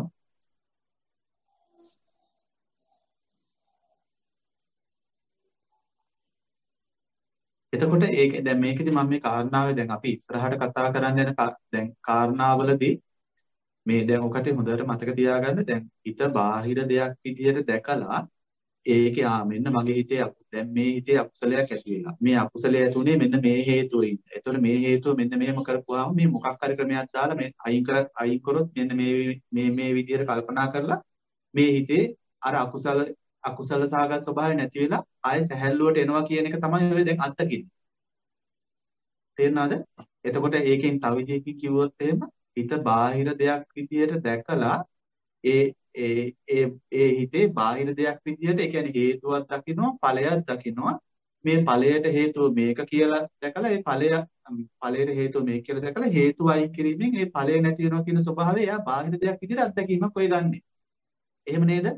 එතකොට ඒක දැන් මේකෙදි මම මේ කාරණාවේ දැන් අපි ඉස්සරහට කතා කරන්න යන දැන් කාරණාවලදී මේ දැන් ඔකට හොඳට මතක තියාගන්න දැන් හිත බාහිර දෙයක් විදිහට දැකලා ඒකේ ආ මෙන්න මගේ හිතේ දැන් මේ හිතේ අකුසලයක් ඇති වෙලා මේ අකුසලය ඇතුනේ මෙන්න මේ හේතුවෙන්. ඒතකොට මේ හේතුව මෙන්න මෙහෙම කරපුවාම මේ මොකක් හරි ක්‍රමයක් දාලා මේ අයින් කර අයින් කරොත් මෙන්න මේ මේ මේ විදිහට කල්පනා කරලා මේ හිතේ අර අකුසල අකුසල සාගත ස්වභාවය නැති වෙලා ආයෙ සැහැල්ලුවට එනවා කියන එක තමයි ඔය දැන් අත්දකින්නේ. තේරුණාද? එතකොට ඒකෙන් තව විදිහකින් කිව්වොත් එහෙම හිත බාහිර දෙයක් විදියට දැකලා ඒ ඒ ඒ ඒ හිතේ බාහිර දෙයක් විදියට ඒ කියන්නේ හේතුවක් දකිනවා ඵලයක් දකිනවා මේ ඵලයට හේතුව මේක කියලා දැකලා ඒ ඵලය ඵලයට හේතුව මේක කියලා දැකලා හේතුව අයින් කිරීමෙන් ඒ ඵලය නැති වෙනවා කියන ස්වභාවය එයා බාහිර දෙයක් විදියට අත්දැකීමක් ඔය ගන්නෙ. එහෙම නේද?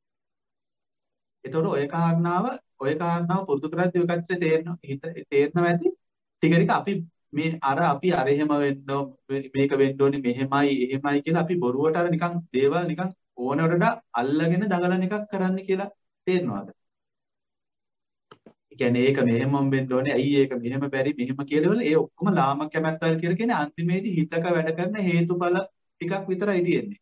එතකොට ඔය කාරණාව ඔය කාරණාව පුරුදු කරද්දී ඔය කච්චේ තේරෙනවා හිත තේරෙනවා ඇති ටික ටික අපි මේ අර අපි අර එහෙම වෙන්න මේක වෙන්න ඕනේ මෙහෙමයි එහෙමයි කියලා අපි බොරුවට අර නිකන් දේවල් නිකන් ඕනකට අල්ලගෙන දඟලන එකක් කරන්න කියලා තේරෙනවද? ඒ කියන්නේ ඒක මෙහෙමම වෙන්න ඕනේ ඇයි ඒක මෙහෙම බැරි මෙහෙම කියලා ඒ ඔක්කොම ලාමක කැමැත්තවල කියලා කියන්නේ අන්තිමේදී හිතක වැඩ කරන හේතුඵල ටිකක් විතරයි තියෙන්නේ.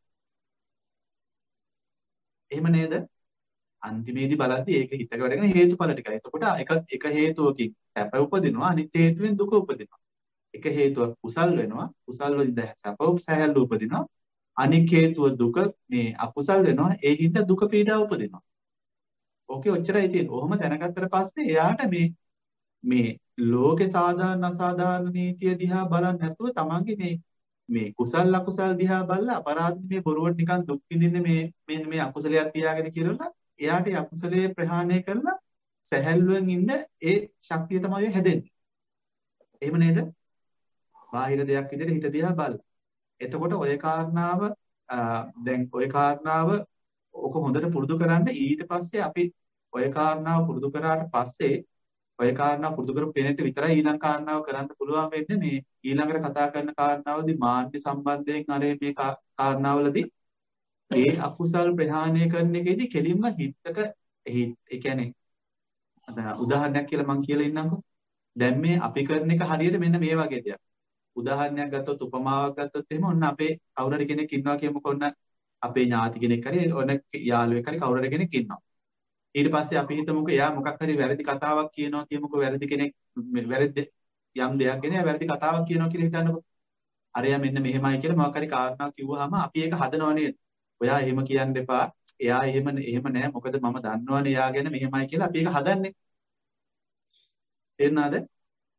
එහෙම නේද? අන්තිමේදී බලද්දී ඒක හිතක වැඩ කරන හේතුඵල ටිකයි. එතකොට එක එක හේතුවකින් සැප උපදිනවා අනිත් හේතුවෙන් දුක උපදිනවා. එක හේතුවක් කුසල් වෙනවා කුසල් වලින් සැප සැහැල්ලු උපදිනවා. අනික් හේතුව දුක මේ අකුසල් වෙනවා ඒ හින්දා දුක පීඩාව උපදිනවා. ඕකේ ඔච්චරයි තියෙන්නේ. ඔහොම දැනගත්තට පස්සේ එයාට මේ මේ ලෝකේ සාධාරණ අසාධාරණ නීතිය දිහා බලන්නේ නැතුව තමන්ගේ මේ මේ කුසල් අකුසල් දිහා බලලා අපරාධ මේ බොරුවට නිකන් දුක් විඳින්නේ මේ මේ මේ අකුසලයක් තියාගෙන කියලා එයාට ඒ අකුසලයේ ප්‍රහාණය කරලා සැහැල්ලුවෙන් ඉන්න ඒ ශක්තිය තමයි හැදෙන්නේ. එහෙම නේද? බාහිර දෙයක් විදිහට හිත දිහා බලලා. එතකොට ඔය කාරණාව දැන් ඔය කාරණාව ඔක හොඳට පුරුදු කරන්න ඊට පස්සේ අපි ඔය කාරණාව පුරුදු කරාට පස්සේ ඔය කාරණාව පුරුදු කරපු කෙනෙක්ට විතරයි ඊළඟ කාරණාව කරන්න පුළුවන් වෙන්නේ මේ ඊළඟට කතා කරන කාරණාවදී මාන්‍ය සම්බන්ධයෙන් අර මේ කාරණාවලදී ඒ අකුසල් ප්‍රහාණය කරන එකේදී කෙලින්ම හිතක ඒ කියන්නේ උදාහරණයක් කියලා මම කියලා ඉන්නම්කෝ. දැන් මේ අපි කරන එක හරියට මෙන්න මේ වගේ දෙයක්. උදාහරණයක් ගත්තොත් උපමාවක් ගත්තොත් එහෙම ඔන්න අපේ කවුරු හරි කෙනෙක් ඉන්නවා කියමුකෝ ඔන්න අපේ ඥාති කෙනෙක් හරි ඔන්න යාළුවෙක් හරි කවුරු හරි කෙනෙක් ඉන්නවා. ඊට පස්සේ අපි හිතමුකෝ එයා මොකක් හරි වැරදි කතාවක් කියනවා කියමුකෝ වැරදි කෙනෙක් වැරදි යම් දෙයක් ගැන එයා වැරදි කතාවක් කියනවා කියලා හිතන්නකෝ. අරයා මෙන්න මෙහෙමයි කියලා මොකක් හරි කාරණාවක් කිව්වහම අපි ඒක හදනව නේද? ඔයා එහෙම කියන්න එපා. එයා එහෙම එහෙම නෑ. මොකද මම දන්නවනේ එයා ගැන මෙහෙමයි කියලා අපි ඒක හදන්නේ. තේරුණාද?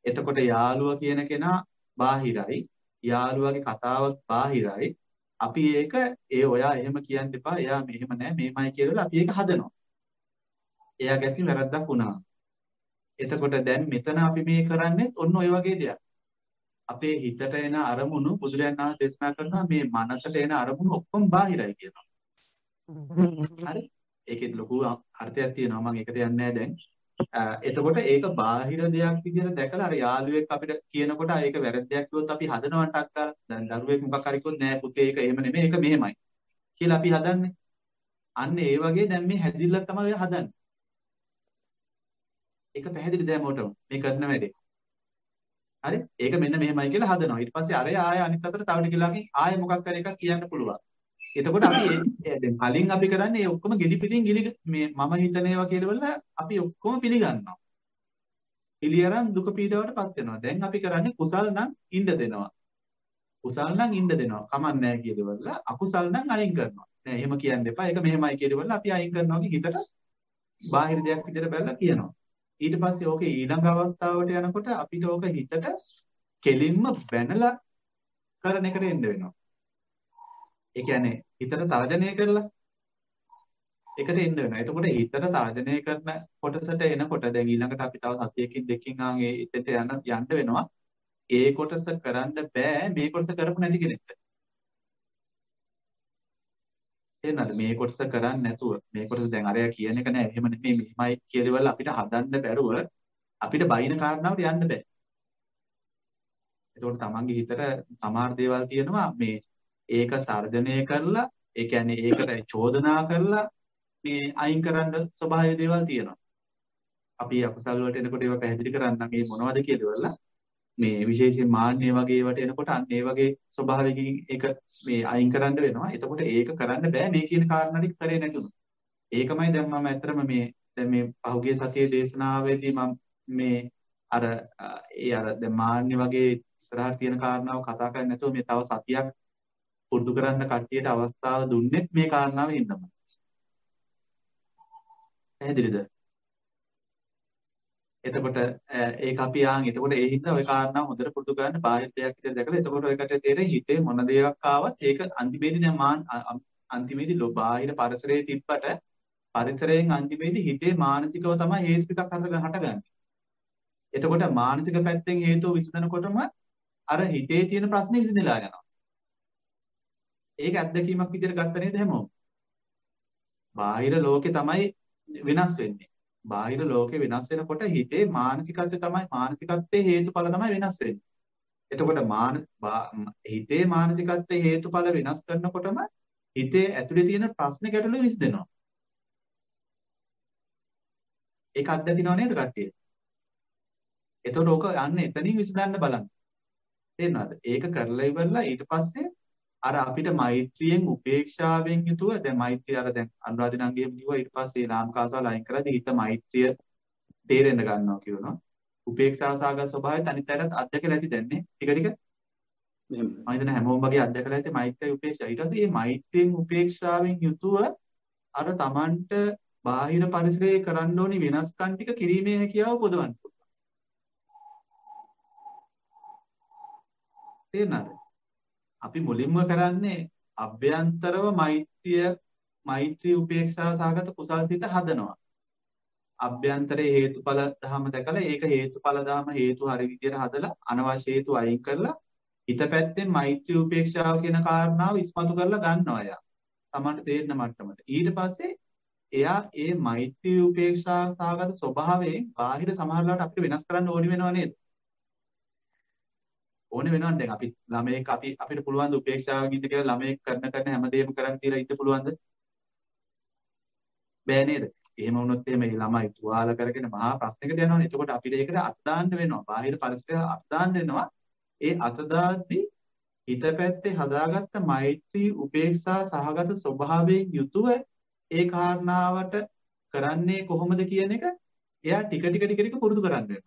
එතකොට යාළුවා කියන කෙනා බාහිරයි. යාළුවාගේ කතාව බාහිරයි. අපි ඒක ඒ ඔයා එහෙම කියන්න එපා. එයා මෙහෙම නෑ මේමයි කියලා අපි ඒක හදනවා. එයා ගැතින් වැරද්දක් වුණා. එතකොට දැන් මෙතන අපි මේ කරන්නේ ඔන්න ඔය වගේ දෙයක්. අපේ හිතට එන අරමුණු බුදුරජාණන් වහන්සේ දේශනා කරනවා මේ මනසට එන අරමුණු ඔක්කොම බාහිරයි කියනවා. හරි? ඒකෙත් ලොකු අර්ථයක් තියෙනවා. මම ඒකට යන්නේ නැහැ දැන්. එතකොට ඒක බාහිර දෙයක් විදිහට දැකලා අර යාළුවෙක් අපිට කියනකොට ඒක වැරද්දයක් කිව්වොත් අපි හදනවට අක්කලා දැන් දරුවෙක් මොකක් හරි කිව්වොත් නෑ පුතේ ඒක එහෙම නෙමෙයි ඒක මෙහෙමයි කියලා අපි හදන්නේ. අන්න ඒ වගේ දැන් මේ හැදිල්ලක් තමයි ඔය හදන්නේ. ඒක පැහැදිලි දැන් මොටම මේ කරන වැඩේ. හරි? ඒක මෙන්න මෙහෙමයි කියලා හදනවා. ඊට පස්සේ අරය ආය අනිත් අතට තව ටිකලාකින් ආය මොකක් හරි එකක් කියන්න පුළුවන්. එතකොට අපි දැන් කලින් අපි කරන්නේ ඒ ඔක්කොම ගෙඩි පිටින් ගිලි මේ මම හිතන ඒවා කියලා අපි ඔක්කොම පිළිගන්නවා. පිළියරන් දුක පීඩාවටපත් වෙනවා. දැන් අපි කරන්නේ කුසල් නම් ඉන්න දෙනවා. කුසල් නම් ඉන්න දෙනවා. කමක් නැහැ කියලා අකුසල් නම් අයින් කරනවා. නෑ එහෙම කියන්න එපා. ඒක මෙහෙමයි කියලා අපි අයින් කරනවා හිතට බාහිර දෙයක් විදිහට බැලලා කියනවා. ඊට පස්සේ ඕකේ ඊළඟ අවස්ථාවට යනකොට අපිට ඕක හිතට කෙලින්ම බැනලා කරන එකට එන්න වෙනවා. ඒ කියන්නේ හිතට තර්ජනය කරලා එකට එන්න වෙනවා. එතකොට හිතට තර්ජනය කරන කොටසට එනකොට දැන් ඊළඟට අපි තව සතියකින් දෙකකින් ආන් ඒ එතෙට යන යන්න වෙනවා. ඒ කොටස කරන්න බෑ මේ කොටස කරපු නැති කෙනෙක්ට. එන්නද මේ කොටස කරන්නේ නැතුව මේ කොටස දැන් අරයා කියන එක නෑ එහෙම නෙමෙයි මෙහිමයි කියලාවල අපිට හදන්න බැරුව අපිට බයින කාරණාවට යන්න බෑ. එතකොට තමන්ගේ හිතට සමහර දේවල් තියෙනවා මේ ඒක තර්ජනය කරලා ඒ කියන්නේ ඒකට චෝදනා කරලා මේ අයින් කරන්න ස්වභාවය දේවල් තියෙනවා. අපි අකුසල් වලට එනකොට ඒවා පැහැදිලි කරන්න මේ මොනවද කියලා මේ විශේෂයෙන් මාන්නේ වගේ ඒවට එනකොට අන්න ඒ වගේ ස්වභාවයකින් ඒක මේ අයින් කරන්න වෙනවා. එතකොට ඒක කරන්න බෑ මේ කියන කාරණා ටික කරේ නැතුණු. ඒකමයි දැන් මම ඇත්තටම මේ දැන් මේ පහුගිය සතියේ දේශනාවේදී මම මේ අර ඒ අර දැන් මාන්නේ වගේ ඉස්සරහට තියෙන කාරණාව කතා කරන්නේ නැතුව මේ තව සතියක් පුරුදු කරන්න කට්ටියට අවස්ථාව දුන්නෙත් මේ කාරණාව හින්දාම. පැහැදිලිද? එතකොට ඒක අපි ආන් එතකොට ඒ හින්දා ওই කාරණාව හොඳට පුරුදු කරන්න බාහිර දෙයක් විදිහට දැකලා එතකොට ඔයකට තේරෙයි හිතේ මොන දේක් ආවත් ඒක අන්තිමේදී දැන් මාන් අන්තිමේදී බාහිර පරිසරයේ තිබ්බට පරිසරයෙන් අන්තිමේදී හිතේ මානසිකව තමයි හේතු ටිකක් හටගන්නේ. එතකොට මානසික පැත්තෙන් හේතුව විසඳනකොටම අර හිතේ තියෙන ප්‍රශ්නේ විසඳලා යනවා. ඒක අත්දැකීමක් විදිහට ගත්ත නේද හැමෝම? බාහිර ලෝකේ තමයි වෙනස් වෙන්නේ. බාහිර ලෝකේ වෙනස් වෙනකොට හිතේ මානසිකත්වය තමයි මානසිකත්වයේ හේතුඵල තමයි වෙනස් වෙන්නේ. එතකොට මාන හිතේ මානසිකත්වයේ හේතුඵල වෙනස් කරනකොටම හිතේ ඇතුලේ තියෙන ප්‍රශ්න ගැටලු විසඳෙනවා. ඒක අත්දැකිනව නේද කට්ටිය? එතකොට ඕක යන්නේ එතනින් විසඳන්න බලන්න. තේරෙනවද? ඒක කරලා ඉවරලා ඊට පස්සේ අර අපිට මෛත්‍රියෙන් උපේක්ෂාවෙන් යුතුව දැන් මෛත්‍රිය අර දැන් අනුරාධිනංගියම කිව්වා ඊට පස්සේ නාමකාසාව ලයින් කරලා හිත මෛත්‍රිය තේරෙන්න ගන්නවා කියනවා. උපේක්ෂා සාගත ස්වභාවයත් අනිත් අයටත් අත්දැකලා ඇති දැන් නේ ටික ටික. මම හිතන හැමෝම වගේ අත්දැකලා ඇති මෛත්‍රිය උපේක්ෂා. ඊට පස්සේ මේ මෛත්‍රියෙන් උපේක්ෂාවෙන් යුතුව අර Tamanට බාහිර පරිසරයේ කරන්න ඕනි වෙනස්කම් ටික කිරීමේ හැකියාව පොදවන්න පුළුවන්. තේරෙනවද? අපි මුලින්ම කරන්නේ අභ්‍යන්තරව මෛත්‍රිය මෛත්‍රී උපේක්ෂා සහගත කුසල් සිත හදනවා. අභ්‍යන්තරයේ හේතුඵල ධම දැකලා ඒක හේතුඵල ධම හේතු හරි විදියට හදලා අනවශ්‍ය හේතු අයින් කරලා හිත පැත්තෙන් මෛත්‍රී උපේක්ෂාව කියන කාරණාව ඉස්මතු කරලා ගන්නවා එයා. Tamanට තේරෙන මට්ටමට. ඊට පස්සේ එයා ඒ මෛත්‍රී උපේක්ෂා සහගත ස්වභාවයෙන් බාහිර සමහරලාට අපිට වෙනස් කරන්න ඕනි වෙනව නේද? ඕනේ වෙනවද දැන් අපි ළමයෙක් අපි අපිට පුළුවන් ද උපේක්ෂාවෙන් ඉන්න කියලා ළමයෙක් කරන කරන හැමදේම කරන් තියලා ඉන්න පුළුවන්ද? බෑ නේද? එහෙම වුණොත් එහෙම මේ ළමයි තුවාල කරගෙන මහා ප්‍රශ්නයකට යනවනේ. එතකොට අපිට ඒකට අත් දාන්න වෙනවා. බාහිර පරිසරය අත් දාන්න වෙනවා. ඒ අත දාද්දි හිත පැත්තේ හදාගත්ත මෛත්‍රී උපේක්ෂා සහගත ස්වභාවයෙන් යුතුව ඒ කාරණාවට කරන්නේ කොහොමද කියන එක එයා ටික ටික ටික ටික පුරුදු කරන්න වෙනවා.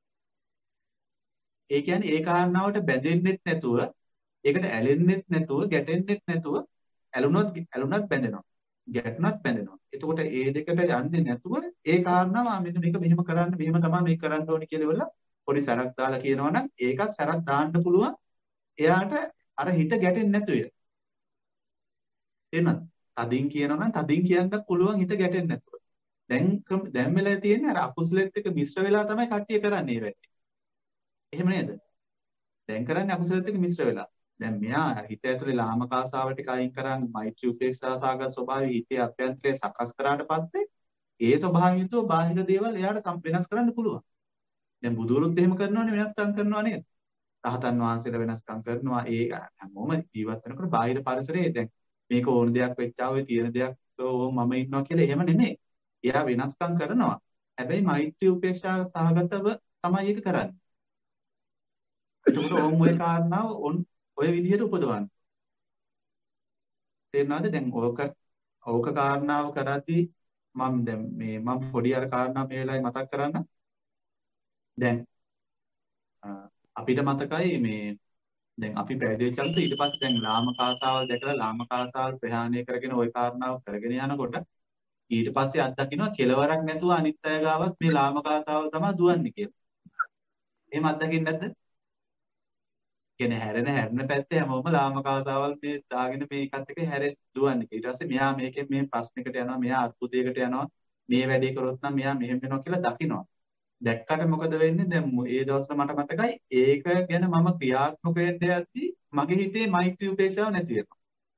ඒ කියන්නේ ඒ කාරණාවට බැඳෙන්නෙත් නැතුව, ඒකට ඇලෙන්නෙත් නැතුව, ගැටෙන්නෙත් නැතුව, ඇලුනොත් ඇලුනත් බැඳෙනවා. ගැටුනත් බැඳෙනවා. එතකොට ඒ දෙකට යන්නේ නැතුව ඒ කාරණාව මෙන්න මේක මෙහෙම කරන්න, මෙහෙම තමයි මේක කරන්න ඕනේ කියලා පොඩි සැරක් දාලා කියනවා නම් ඒකත් සැරක් දාන්න පුළුවන්. එයාට අර හිත ගැටෙන්නේ නැතුව. එහෙනම් තදින් කියනවා නම් තදින් කියන්නත් පුළුවන් හිත ගැටෙන්නේ නැතුව. දැන් දැන් වෙලා තියෙන්නේ අර අකුසලෙත් එක්ක මිශ්‍ර වෙලා තමයි කට්ටිය කරන්නේ මේ වැඩේ. එහෙම නේද? දැන් කරන්නේ අකුසලෙත් එක්ක මිශ්‍ර වෙලා. දැන් මෙයා හිත ඇතුලේ ලාමක ආසාව ටික අයින් කරන් මෛත්‍රී උපේක්ෂා සාගත ස්වභාවය හිතේ අභ්‍යන්තරේ සකස් කරාට පස්සේ ඒ ස්වභාවයතුව බාහිර දේවල් එයාට වෙනස් කරන්න පුළුවන්. දැන් බුදුරුත් එහෙම කරනවනේ වෙනස්කම් කරනවා නේද? රහතන් වහන්සේලා වෙනස්කම් කරනවා. ඒ හැමෝම ජීවත් වෙනකොට බාහිර පරිසරයේ දැන් මේක ඕන දෙයක් වෙච්චා ඔය තියෙන දෙයක් ඕ මම ඉන්නවා කියලා එහෙම නෙමෙයි. එයා වෙනස්කම් කරනවා. හැබැයි මෛත්‍රී උපේක්ෂා සහගතව තමයි ඒක කරන්නේ. ඒකට ඕම් ඔය කාරණාව ඔය විදිහට උපදවන්න. තේරෙනවද? දැන් ඕක ඕක කාරණාව කරද්දී මම දැන් මේ මම පොඩි අර කාරණා මේ වෙලාවේ මතක් කරන්න. දැන් අපිට මතකයි මේ දැන් අපි පැවිදි වෙච්ච ඊට පස්සේ දැන් ලාමක ආසාවල් දැකලා ලාමක ආසාවල් ප්‍රහාණය කරගෙන ওই කාරණාව කරගෙන යනකොට ඊට පස්සේ අත්දකින්නවා කෙලවරක් නැතුව අනිත් අය ගාවත් මේ ලාමක ආසාවල් තමයි දුවන්නේ කියලා. එහෙම අත්දකින්නේ නැද්ද? කියන්නේ හැරෙන හැරෙන පැත්තේ හැමෝම ලාමක ආසාවල් මේ දාගෙන මේ එකත් එක හැරෙන්න දුවන්නේ. ඊට පස්සේ මෙයා මේකෙන් මේ ප්‍රශ්නයකට යනවා, මෙයා අත්පුතයකට යනවා, මේ වැඩේ කරොත් නම් මෙයා මෙහෙම වෙනවා කියලා දකිනවා. දැක්කට මොකද වෙන්නේ? දැන් ඒ දවස්වල මට මතකයි ඒක ගැන මම ක්‍රියාත්මක වෙන්න යද්දී මගේ හිතේ මෛත්‍රී උපේක්ෂාව නැති වෙනවා.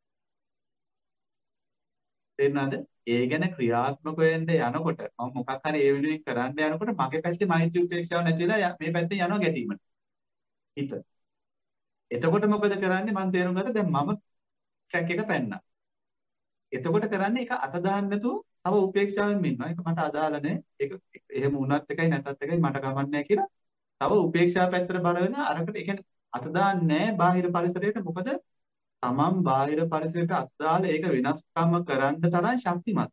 තේරුණාද? ඒ ගැන ක්‍රියාත්මක වෙන්න යනකොට මම මොකක් හරි ඒ වෙනුවෙන් කරන්න යනකොට මගේ පැත්තේ මෛත්‍රී උපේක්ෂාව නැති වෙලා මේ පැත්තේ යනවා ගැටීමට. හිත. එතකොට මොකද කරන්නේ? මම තේරුම් ගත්තා දැන් මම ට්‍රැක් එක පැන්නා. එතකොට කරන්නේ ඒක අත දාන්න නැතුව තව උපේක්ෂාවෙන් ඉන්නවා. ඒක මට අදාළ නැහැ. ඒක එහෙම වුණත් එකයි නැතත් එකයි මට කමක් නැහැ කියලා. තව උපේක්ෂා පැත්තට බර වෙන අරකට ඒ කියන්නේ අත දාන්නේ නැහැ බාහිර පරිසරයට. මොකද තමන් බාහිර පරිසරයට අත දාලා ඒක වෙනස්කම් කරන්න තරම් ශක්තිමත්.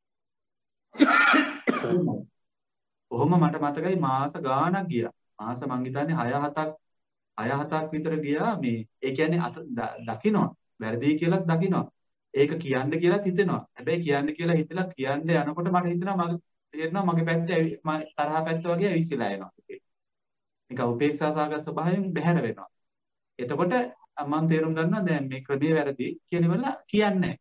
කොහොම මට මතකයි මාස ගාණක් ගියා. මාස මං හිතන්නේ හය හතක් හය හතක් විතර ගියා මේ. ඒ කියන්නේ අත දකින්නවා. වැරදි කියලාත් දකින්නවා. ඒක කියන්න කියලාත් හිතෙනවා. හැබැයි කියන්න කියලා හිතලා කියන්න යනකොට මට හිතෙනවා මගේ තේරෙනවා මගේ පැත්තේ තරහ පැත්ත වගේ ඇවිස්සලා යනවා. ඒක උපේක්ෂා සාගත ස්වභාවයෙන් බැහැර වෙනවා. එතකොට මම තේරුම් ගන්නවා දැන් මේ ක්‍රමයේ වැරදි කියනවල කියන්නේ.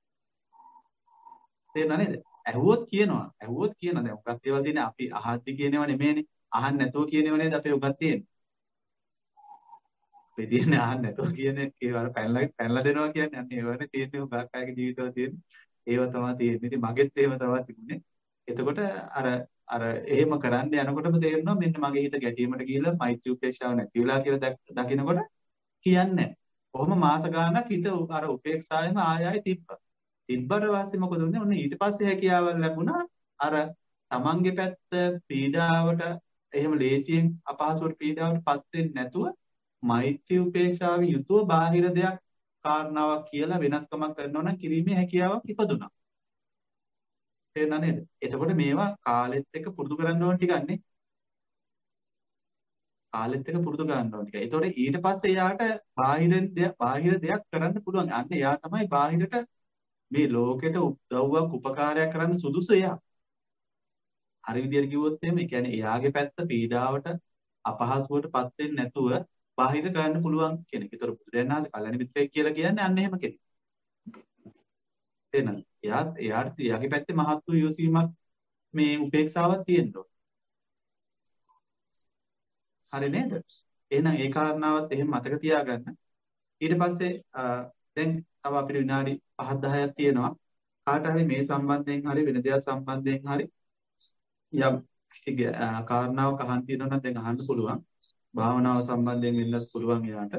තේරෙනව නේද? ඇහුවොත් කියනවා. ඇහුවොත් කියන දැන් උගත් දේවල් දිනේ අපි අහද්දි කියනව නෙමෙයිනේ. අහන්න නැතුව කියනව නේද අපේ උගත් තියෙන්නේ. දෙදින ආන්න නැතෝ කියන්නේ ඒවල පැනලා පැනලා දෙනවා කියන්නේ අන්න ඒවනේ තියෙන්නේ උගක් අයගේ ජීවිතවල තියෙන්නේ ඒව තමයි තියෙන්නේ. ඉතින් මගෙත් එහෙම තමයි තිබුණේ. එතකොට අර අර එහෙම කරන්න යනකොටම තේරෙනවා මෙන්න මගේ හිත ගැටීමට ගිහිල්ලා මෛත්‍රී උපේක්ෂාව නැති වෙලා කියලා දකිනකොට කියන්නේ. කොහොම මාස ගාණක් හිත අර උපේක්ෂාවෙම ආය ආය තිබ්බා. තිබ්බට පස්සේ මොකද වුනේ? ඔන්න ඊට පස්සේ හැකියාවල් ලැබුණා අර තමන්ගේ පැත්ත පීඩාවට එහෙම ලේසියෙන් අපහසුවට පීඩාවට පත් වෙන්නේ නැතුව මෛත්‍රී උපේක්ෂාවේ යුතුව බාහිර දෙයක් කාරණාවක් කියලා වෙනස්කමක් කරනවා නම් කිරීමේ හැකියාවක් ඉපදුනා. තේරුණා නේද? එතකොට මේවා කාලෙත් එක්ක පුරුදු කරන්න ඕන ටිකන්නේ. කාලෙත් එක්ක පුරුදු කරන්න ඕන ටික. එතකොට ඊට පස්සේ එයාට බාහිර දෙයක් බාහිර දෙයක් කරන්න පුළුවන්. අන්න එයා තමයි බාහිරට මේ ලෝකෙට උදව්වක් උපකාරයක් කරන්න සුදුසු එයා. හරි විදියට කිව්වොත් එහෙම ඒ කියන්නේ එයාගේ පැත්ත පීඩාවට අපහසුවට පත් වෙන්නේ නැතුව බාහිර කරන්න පුළුවන් කෙනෙක්. ඒතර බුදුරජාණන් වහන්සේ කල්‍යාණ මිත්‍රයෙක් කියලා කියන්නේ අන්න එහෙම කෙනෙක්. එහෙනම් එයා එයාට එයාගේ පැත්තේ මහත් වූ යොසීමක් මේ උපේක්ෂාවක් තියෙන්න ඕන. හරි නේද? එහෙනම් ඒ කාරණාවත් එහෙම මතක තියාගන්න. ඊට පස්සේ දැන් තව අපිට විනාඩි පහ දහයක් තියෙනවා. කාට හරි මේ සම්බන්ධයෙන් හරි වෙන දෙයක් සම්බන්ධයෙන් හරි යම් කිසි කාරණාවක් අහන්න තියෙනවා නම් දැන් අහන්න පුළුවන්. භාවනාව සම්බන්ධයෙන් වෙන්නත් පුළුවන් යාට.